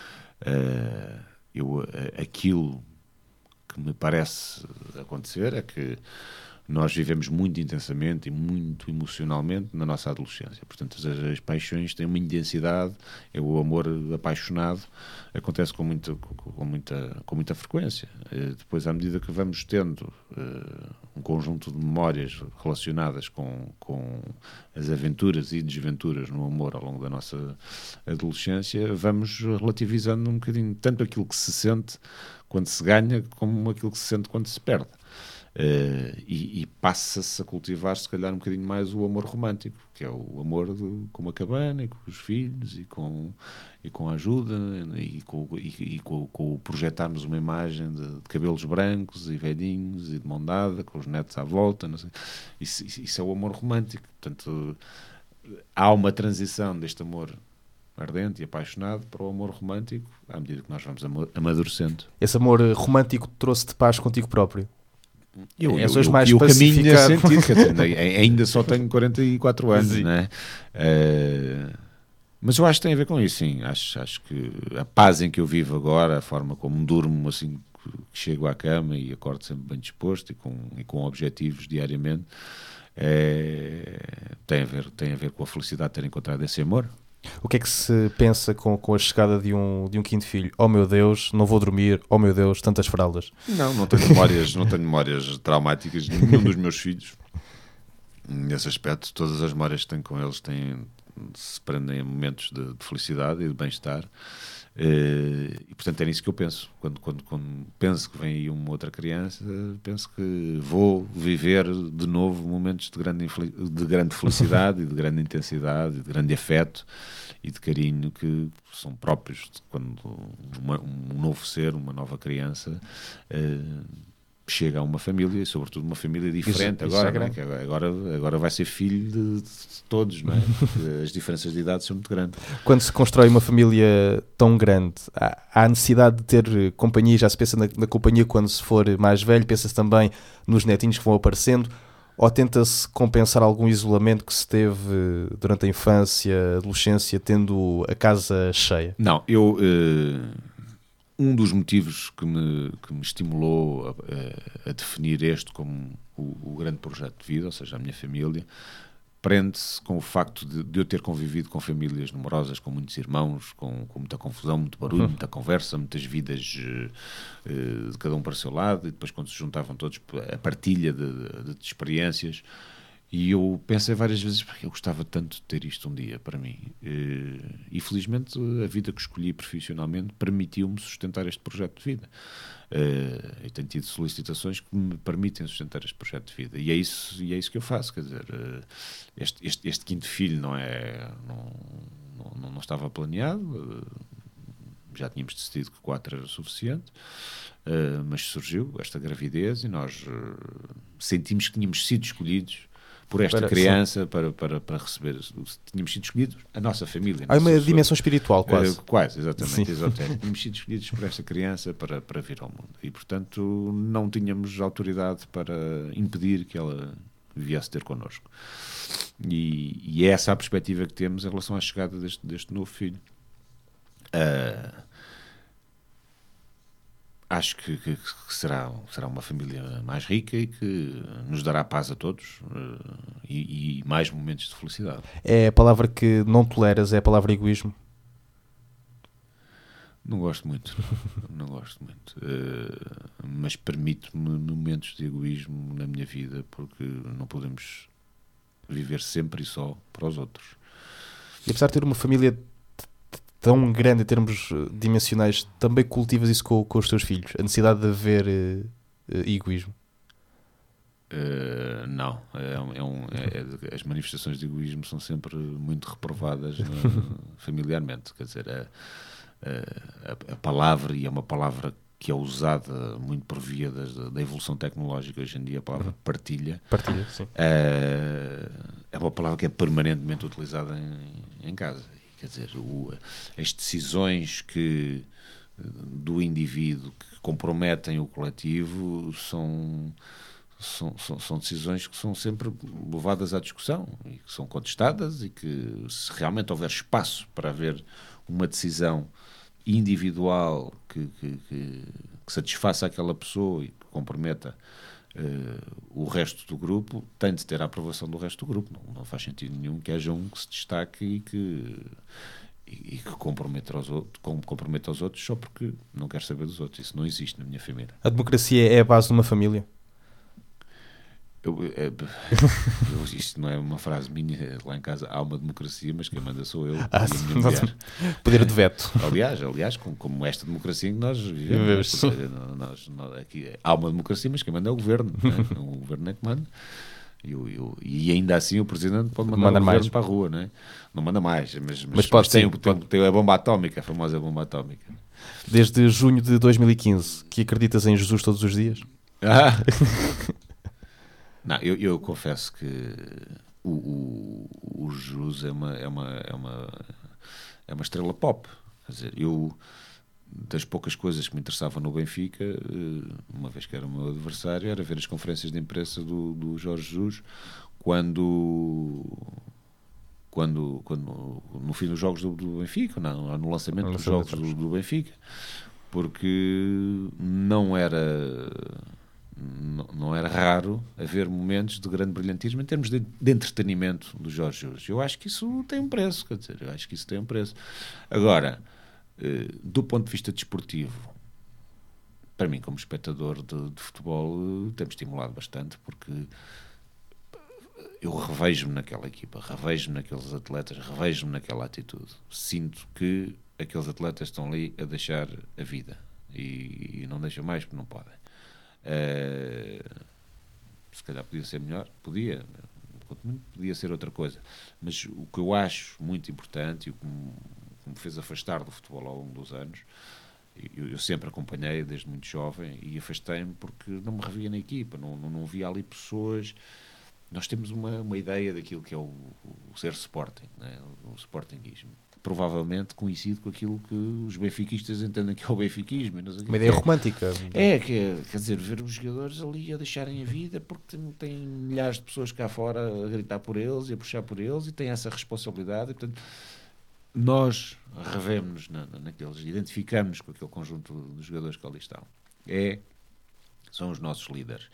S4: Uh, eu, uh, aquilo que me parece acontecer é que nós vivemos muito intensamente e muito emocionalmente na nossa adolescência. Portanto, as, as paixões têm uma intensidade, é o amor apaixonado, acontece com muita, com muita, com muita frequência. Uh, depois, à medida que vamos tendo uh, um conjunto de memórias relacionadas com, com as aventuras e desventuras no amor ao longo da nossa adolescência, vamos relativizando um bocadinho tanto aquilo que se sente quando se ganha, como aquilo que se sente quando se perde. Uh, e, e passa-se a cultivar, se calhar, um bocadinho mais o amor romântico, que é o amor de, com uma cabana e com os filhos e com, e com a ajuda e, com, e, e com, com projetarmos uma imagem de, de cabelos brancos e velhinhos e de mão dada, com os netos à volta, não sei. Isso, isso, isso é o amor romântico. Portanto, há uma transição deste amor ardente e apaixonado para o amor romântico à medida que nós vamos amadurecendo.
S1: Esse amor romântico trouxe-te paz contigo próprio?
S4: Eu,
S1: é,
S4: eu, eu,
S1: mais
S4: eu caminho nesse sentido, quer dizer, ainda só tenho quarenta e quatro anos, né? Uh, mas eu acho que tem a ver com isso, sim. Acho, acho que a paz em que eu vivo agora, a forma como durmo, assim, que chego à cama e acordo sempre bem disposto e com, e com objetivos diariamente, é, tem, a ver, tem a ver com a felicidade de ter encontrado esse amor.
S1: O que é que se pensa com, com a chegada de um, de um quinto filho? Oh meu Deus, não vou dormir, oh meu Deus, tantas fraldas.
S4: Não, não tenho memórias, não tenho memórias traumáticas de nenhum dos meus filhos. Nesse aspecto, todas as memórias que tenho com eles têm, se prendem a momentos de, de felicidade e de bem-estar. Uh, e portanto é nisso que eu penso. Quando, quando, quando penso que vem aí uma outra criança, penso que vou viver de novo momentos de grande, de grande felicidade e de grande intensidade, de grande afeto e de carinho que são próprios de quando uma, um novo ser, uma nova criança uh, chega a uma família, e sobretudo uma família diferente. Isso, agora, isso é não é? agora, agora vai ser filho de, de todos, não é? Porque as diferenças de idade são muito grandes.
S1: Quando se constrói uma família tão grande, há, há necessidade de ter companhia, já se pensa na, na companhia quando se for mais velho, pensa-se também nos netinhos que vão aparecendo, ou tenta-se compensar algum isolamento que se teve durante a infância, adolescência, tendo a casa cheia?
S4: Não, eu... Uh... Um dos motivos que me, que me estimulou a, a, a definir este como o, o grande projeto de vida, ou seja, a minha família, prende-se com o facto de, de eu ter convivido com famílias numerosas, com muitos irmãos, com, com muita confusão, muito barulho, uhum. muita conversa, muitas vidas uh, de cada um para o seu lado, e depois quando se juntavam todos, a partilha de, de, de experiências. E eu pensei várias vezes, porque eu gostava tanto de ter isto um dia para mim. E felizmente a vida que escolhi profissionalmente permitiu-me sustentar este projeto de vida. Eu tenho tido solicitações que me permitem sustentar este projeto de vida. E é isso, e é isso que eu faço. Quer dizer, este, este, este quinto filho não, é, não, não, não estava planeado. Já tínhamos decidido que quatro era suficiente. Mas surgiu esta gravidez e nós sentimos que tínhamos sido escolhidos por esta para, criança para, para, para receber, tínhamos sido escolhidos, a nossa família.
S1: Há uma pessoa, dimensão espiritual quase.
S4: Uh, quase, exatamente, exatamente. Tínhamos sido escolhidos por esta criança para, para vir ao mundo e, portanto, não tínhamos autoridade para impedir que ela viesse ter connosco. E, e é essa a perspectiva que temos em relação à chegada deste, deste novo filho. Uh, acho que, que, que será, será uma família mais rica e que nos dará paz a todos uh, e, e mais momentos de felicidade.
S1: É a palavra que não toleras, é a palavra egoísmo?
S4: Não gosto muito, não gosto muito, uh, mas permito-me momentos de egoísmo na minha vida, porque não podemos viver sempre e só para os outros.
S1: E apesar de ter uma família t- t- tão grande em termos dimensionais, também cultivas isso com, com os teus filhos? A necessidade de haver uh, uh, egoísmo?
S4: Uh, não, é, um, é um, é, as manifestações de egoísmo são sempre muito reprovadas uh, familiarmente, quer dizer, é, A, a palavra, e é uma palavra que é usada muito por via das, da evolução tecnológica hoje em dia, a palavra uhum. partilha,
S1: partilha sim.
S4: é, é uma palavra que é permanentemente utilizada em, em casa. Quer dizer, o, as decisões que, do indivíduo que comprometem o coletivo são, são, são, são decisões que são sempre levadas à discussão e que são contestadas, e que, se realmente houver espaço para haver uma decisão individual que, que, que, que satisfaça aquela pessoa e que comprometa uh, o resto do grupo, tem de ter a aprovação do resto do grupo. Não, não faz sentido nenhum que haja um que se destaque e que, e, e que comprometa, aos outros, comprometa aos outros só porque não quer saber dos outros. Isso não existe na minha família.
S1: A democracia é a base de uma família?
S4: Eu, é, eu, isto não é uma frase minha, lá em casa há uma democracia, mas quem manda sou eu
S1: ah,
S4: e a minha mulher.
S1: Poder de veto.
S4: Aliás, aliás como, como esta democracia em que nós vivemos, nós, nós, aqui, há uma democracia, mas quem manda é o governo, né? O governo é que manda. Eu, eu, e ainda assim o presidente pode mandar manda o governo mais para a rua, não é? Não manda mais, mas, mas,
S1: mas, pode
S4: mas tem,
S1: sim,
S4: tem,
S1: pode.
S4: tem a bomba atómica, a famosa bomba atómica.
S1: Desde junho de dois mil e quinze, que acreditas em Jesus todos os dias?
S4: Ah! Não, eu, eu confesso que o, o, o Jesus é uma, é, uma, é, uma, é uma estrela pop. Quer dizer, eu, das poucas coisas que me interessavam no Benfica, uma vez que era o meu adversário, era ver as conferências de imprensa do, do Jorge Jesus quando, quando, quando no fim dos jogos do, do Benfica, não, no lançamento dos jogos do, do Benfica, porque não era... Não, não era raro haver momentos de grande brilhantismo em termos de, de entretenimento do Jorge Jesus. Eu acho que isso tem um preço, quer dizer, eu acho que isso tem um preço. Agora, eh, do ponto de vista desportivo, para mim, como espectador de, de futebol, eh, tem-me estimulado bastante, porque eu revejo-me naquela equipa, revejo-me naqueles atletas, revejo-me naquela atitude. Sinto que aqueles atletas estão ali a deixar a vida e, e não deixam mais porque não podem. Uh, se calhar podia ser melhor, podia, podia ser outra coisa, mas o que eu acho muito importante e o que me, que me fez afastar do futebol ao longo dos anos, eu, eu sempre acompanhei desde muito jovem e afastei-me porque não me revia na equipa, não, não, não via ali pessoas. Nós temos uma, uma ideia daquilo que é o, o ser Sporting, né? O Sportingismo, provavelmente coincide com aquilo que os benfiquistas entendem que é o benfiquismo.
S1: Uma ideia romântica.
S4: É, que é, quer dizer, ver os jogadores ali a deixarem a vida porque tem, tem milhares de pessoas cá fora a gritar por eles e a puxar por eles e têm essa responsabilidade. E, portanto, nós revemos-nos na, naqueles, identificamos com aquele conjunto de jogadores que ali estão. É, são os nossos líderes.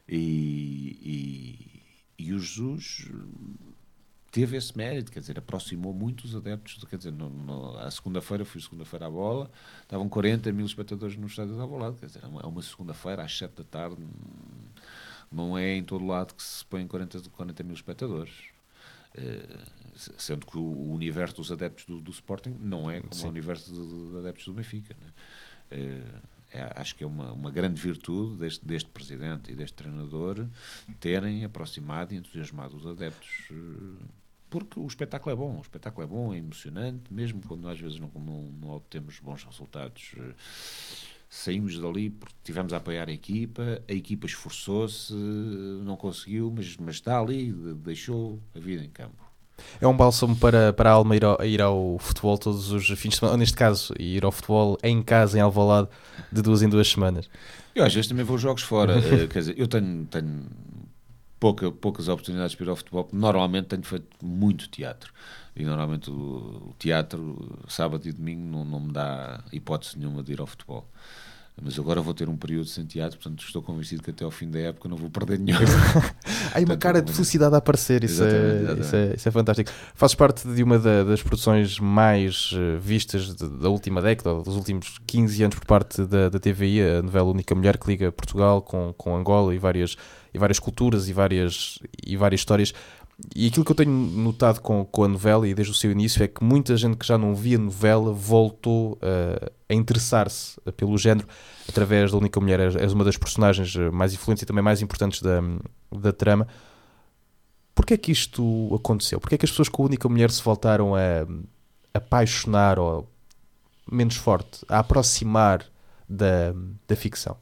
S4: E, e, e o Jesus teve esse mérito, quer dizer, aproximou muito os adeptos, quer dizer, no, no, à segunda-feira, fui segunda-feira à bola, estavam quarenta mil espectadores no estádio de Alvalade, quer dizer, é uma, uma segunda-feira às sete da tarde, não é em todo lado que se põem quarenta mil espectadores, uh, sendo que o universo dos adeptos do, do Sporting não é como Sim. o universo dos adeptos do Benfica, né? uh, É, acho que é uma, uma grande virtude deste, deste presidente e deste treinador terem aproximado e entusiasmado os adeptos, porque o espetáculo é bom, o espetáculo é bom, é emocionante, mesmo quando às vezes não, não, não obtemos bons resultados. Saímos dali porque tivemos a apoiar a equipa, a equipa esforçou-se, não conseguiu, mas, mas está ali, deixou a vida em campo.
S1: É um bálsamo para, para a alma ir ao, ir ao futebol todos os fins de semana, ou neste caso, ir ao futebol em casa, em Alvalade, de duas em duas semanas.
S4: Eu às vezes também vou jogos fora, uh, quer dizer, eu tenho, tenho pouca, poucas oportunidades para ir ao futebol. Normalmente tenho feito muito teatro. E normalmente o, o teatro, sábado e domingo, não, não me dá hipótese nenhuma de ir ao futebol. Mas agora vou ter um período sem teatro, portanto estou convencido que até ao fim da época não vou perder nenhum.
S1: Há aí uma cara de felicidade a aparecer, isso, exatamente, é, exatamente. Isso, é, isso é fantástico. Fazes parte de uma da, das produções mais vistas de, da última década, dos últimos quinze anos por parte da, da T V I, a novela Única Mulher, que liga Portugal com, com Angola e várias, e várias culturas e várias, e várias histórias. E aquilo que eu tenho notado com, com a novela e desde o seu início é que muita gente que já não via novela voltou uh, a interessar-se pelo género através da Única Mulher. És uma das personagens mais influentes e também mais importantes da, da trama. Porquê é que isto aconteceu? Porquê é que as pessoas com a Única Mulher se voltaram a, a apaixonar, ou menos forte, a aproximar da, da ficção?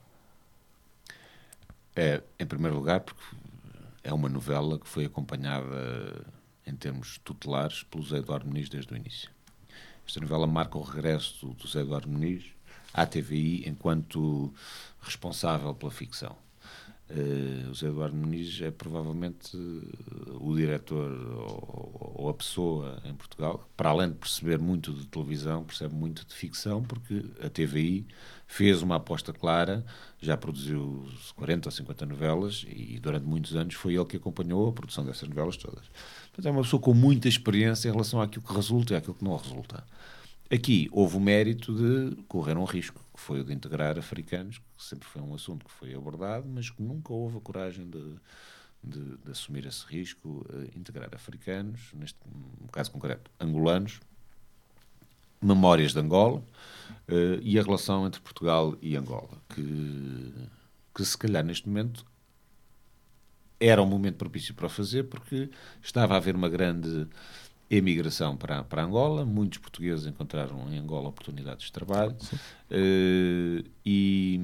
S4: É, em primeiro lugar, porque é uma novela que foi acompanhada em termos tutelares pelo Zé Eduardo Muniz desde o início. Esta novela marca o regresso do, do Zé Eduardo Muniz à T V I enquanto responsável pela ficção. Uh, o Zé Eduardo Muniz é provavelmente uh, o diretor ou, ou a pessoa em Portugal que, para além de perceber muito de televisão, percebe muito de ficção, porque a T V I fez uma aposta clara, já produziu quarenta ou cinquenta novelas e durante muitos anos foi ele que acompanhou a produção dessas novelas todas. Portanto, é uma pessoa com muita experiência em relação àquilo que resulta e àquilo que não resulta. Aqui houve o mérito de correr um risco, que foi o de integrar africanos, que sempre foi um assunto que foi abordado, mas que nunca houve a coragem de, de, de assumir esse risco, uh, integrar africanos, neste no caso concreto, angolanos, memórias de Angola, uh, e a relação entre Portugal e Angola, que, que se calhar neste momento era um momento propício para fazer, porque estava a haver uma grande emigração para, para Angola, muitos portugueses encontraram em Angola oportunidades de trabalho, uh, e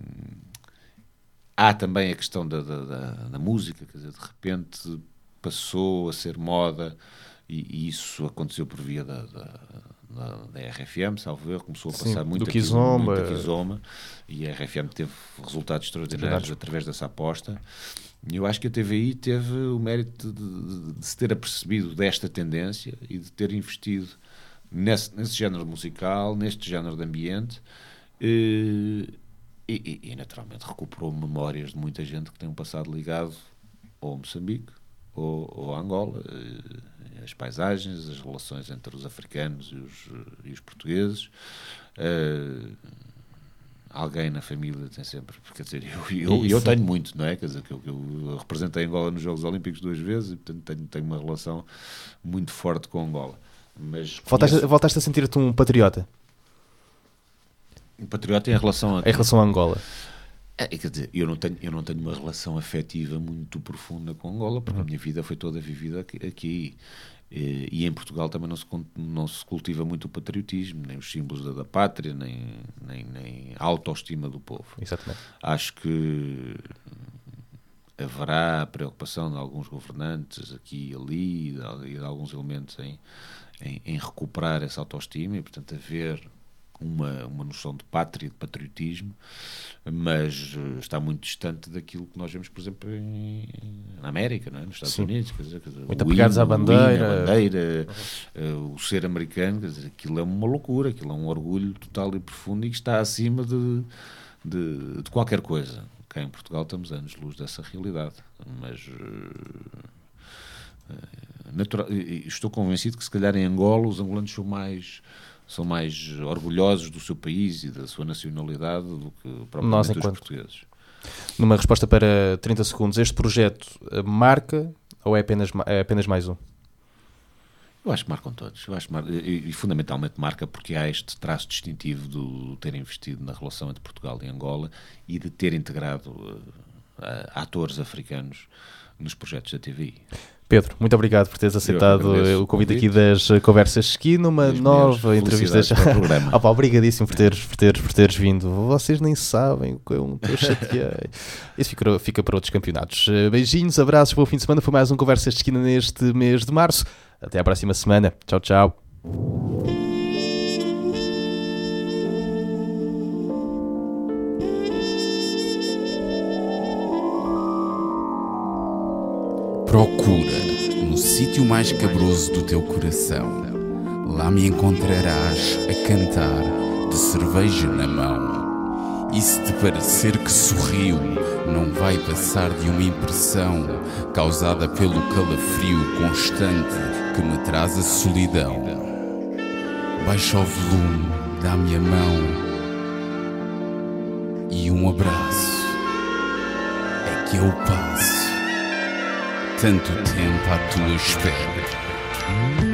S4: há também a questão da, da, da, da música, quer dizer, de repente passou a ser moda, e, e isso aconteceu por via da, da, da, da R F M, salvo erro, começou a passar
S1: Sim,
S4: muito
S1: do Kizomba,
S4: muito Kizomba, e a R F M teve resultados extraordinários Verdade. através dessa aposta. E eu acho que a T V I teve o mérito de, de, de se ter apercebido desta tendência e de ter investido nesse, nesse género musical, neste género de ambiente, e, e, e naturalmente recuperou memórias de muita gente que tem um passado ligado ao Moçambique ou, ou a Angola, as paisagens, as relações entre os africanos e os, e os portugueses. Uh, Alguém na família tem sempre, quer dizer, eu, eu, eu tenho muito, não é? Quer dizer, que eu, eu representei Angola nos Jogos Olímpicos duas vezes e, portanto, tenho, tenho uma relação muito forte com Angola. Mas
S1: voltaste, conheço... voltaste a sentir-te um patriota?
S4: Um patriota em relação a...
S1: Em relação a Angola?
S4: É, quer dizer, eu não, tenho, eu não tenho uma relação afetiva muito profunda com Angola, porque uhum. a minha vida foi toda vivida aqui. aqui. E, e em Portugal também não se, não se cultiva muito o patriotismo, nem os símbolos da, da pátria, nem, nem, nem a autoestima do povo.
S1: Exatamente.
S4: Acho que haverá preocupação de alguns governantes aqui e ali, e de alguns elementos em, em, em recuperar essa autoestima e, portanto, haver uma, uma noção de pátria, de patriotismo, mas uh, está muito distante daquilo que nós vemos, por exemplo, em, na América, não é? Nos Estados
S1: Sim.
S4: Unidos. Quer dizer, quer dizer,
S1: muito apegados à bandeira,
S4: hino, a bandeira uh, o ser americano, quer dizer, aquilo é uma loucura, aquilo é um orgulho total e profundo e que está acima de, de, de qualquer coisa. Cá em Portugal estamos anos-luz dessa realidade, mas uh, uh, natural, estou convencido que se calhar em Angola os angolanos são mais são mais orgulhosos do seu país e da sua nacionalidade do que propriamente
S1: Nós,
S4: os
S1: enquanto...
S4: portugueses.
S1: Numa resposta para trinta segundos, este projeto marca ou é apenas, é apenas mais um?
S4: Eu acho que marcam todos. Eu acho que marca, e, e fundamentalmente marca porque há este traço distintivo do ter investido na relação entre Portugal e Angola e de ter integrado uh, atores africanos nos projetos da T V I.
S1: Pedro, muito obrigado por teres aceitado o convite aqui das Conversas Esquina, uma nova entrevista. Opa, obrigadíssimo por teres, por, teres, por teres vindo. Vocês nem sabem o que eu estou chateei. Isso fica, fica para outros campeonatos. Beijinhos, abraços, bom fim de semana. Foi mais um Conversas de Esquina neste mês de março. Até à próxima semana. Tchau, tchau.
S2: Procura no sítio mais cabroso do teu coração. Lá me encontrarás a cantar de cerveja na mão. E se te parecer que sorriu, não vai passar de uma impressão causada pelo calafrio constante que me traz a solidão. Baixa o volume, dá-me a mão e um abraço. É que eu passo tanto tempo à tua espera.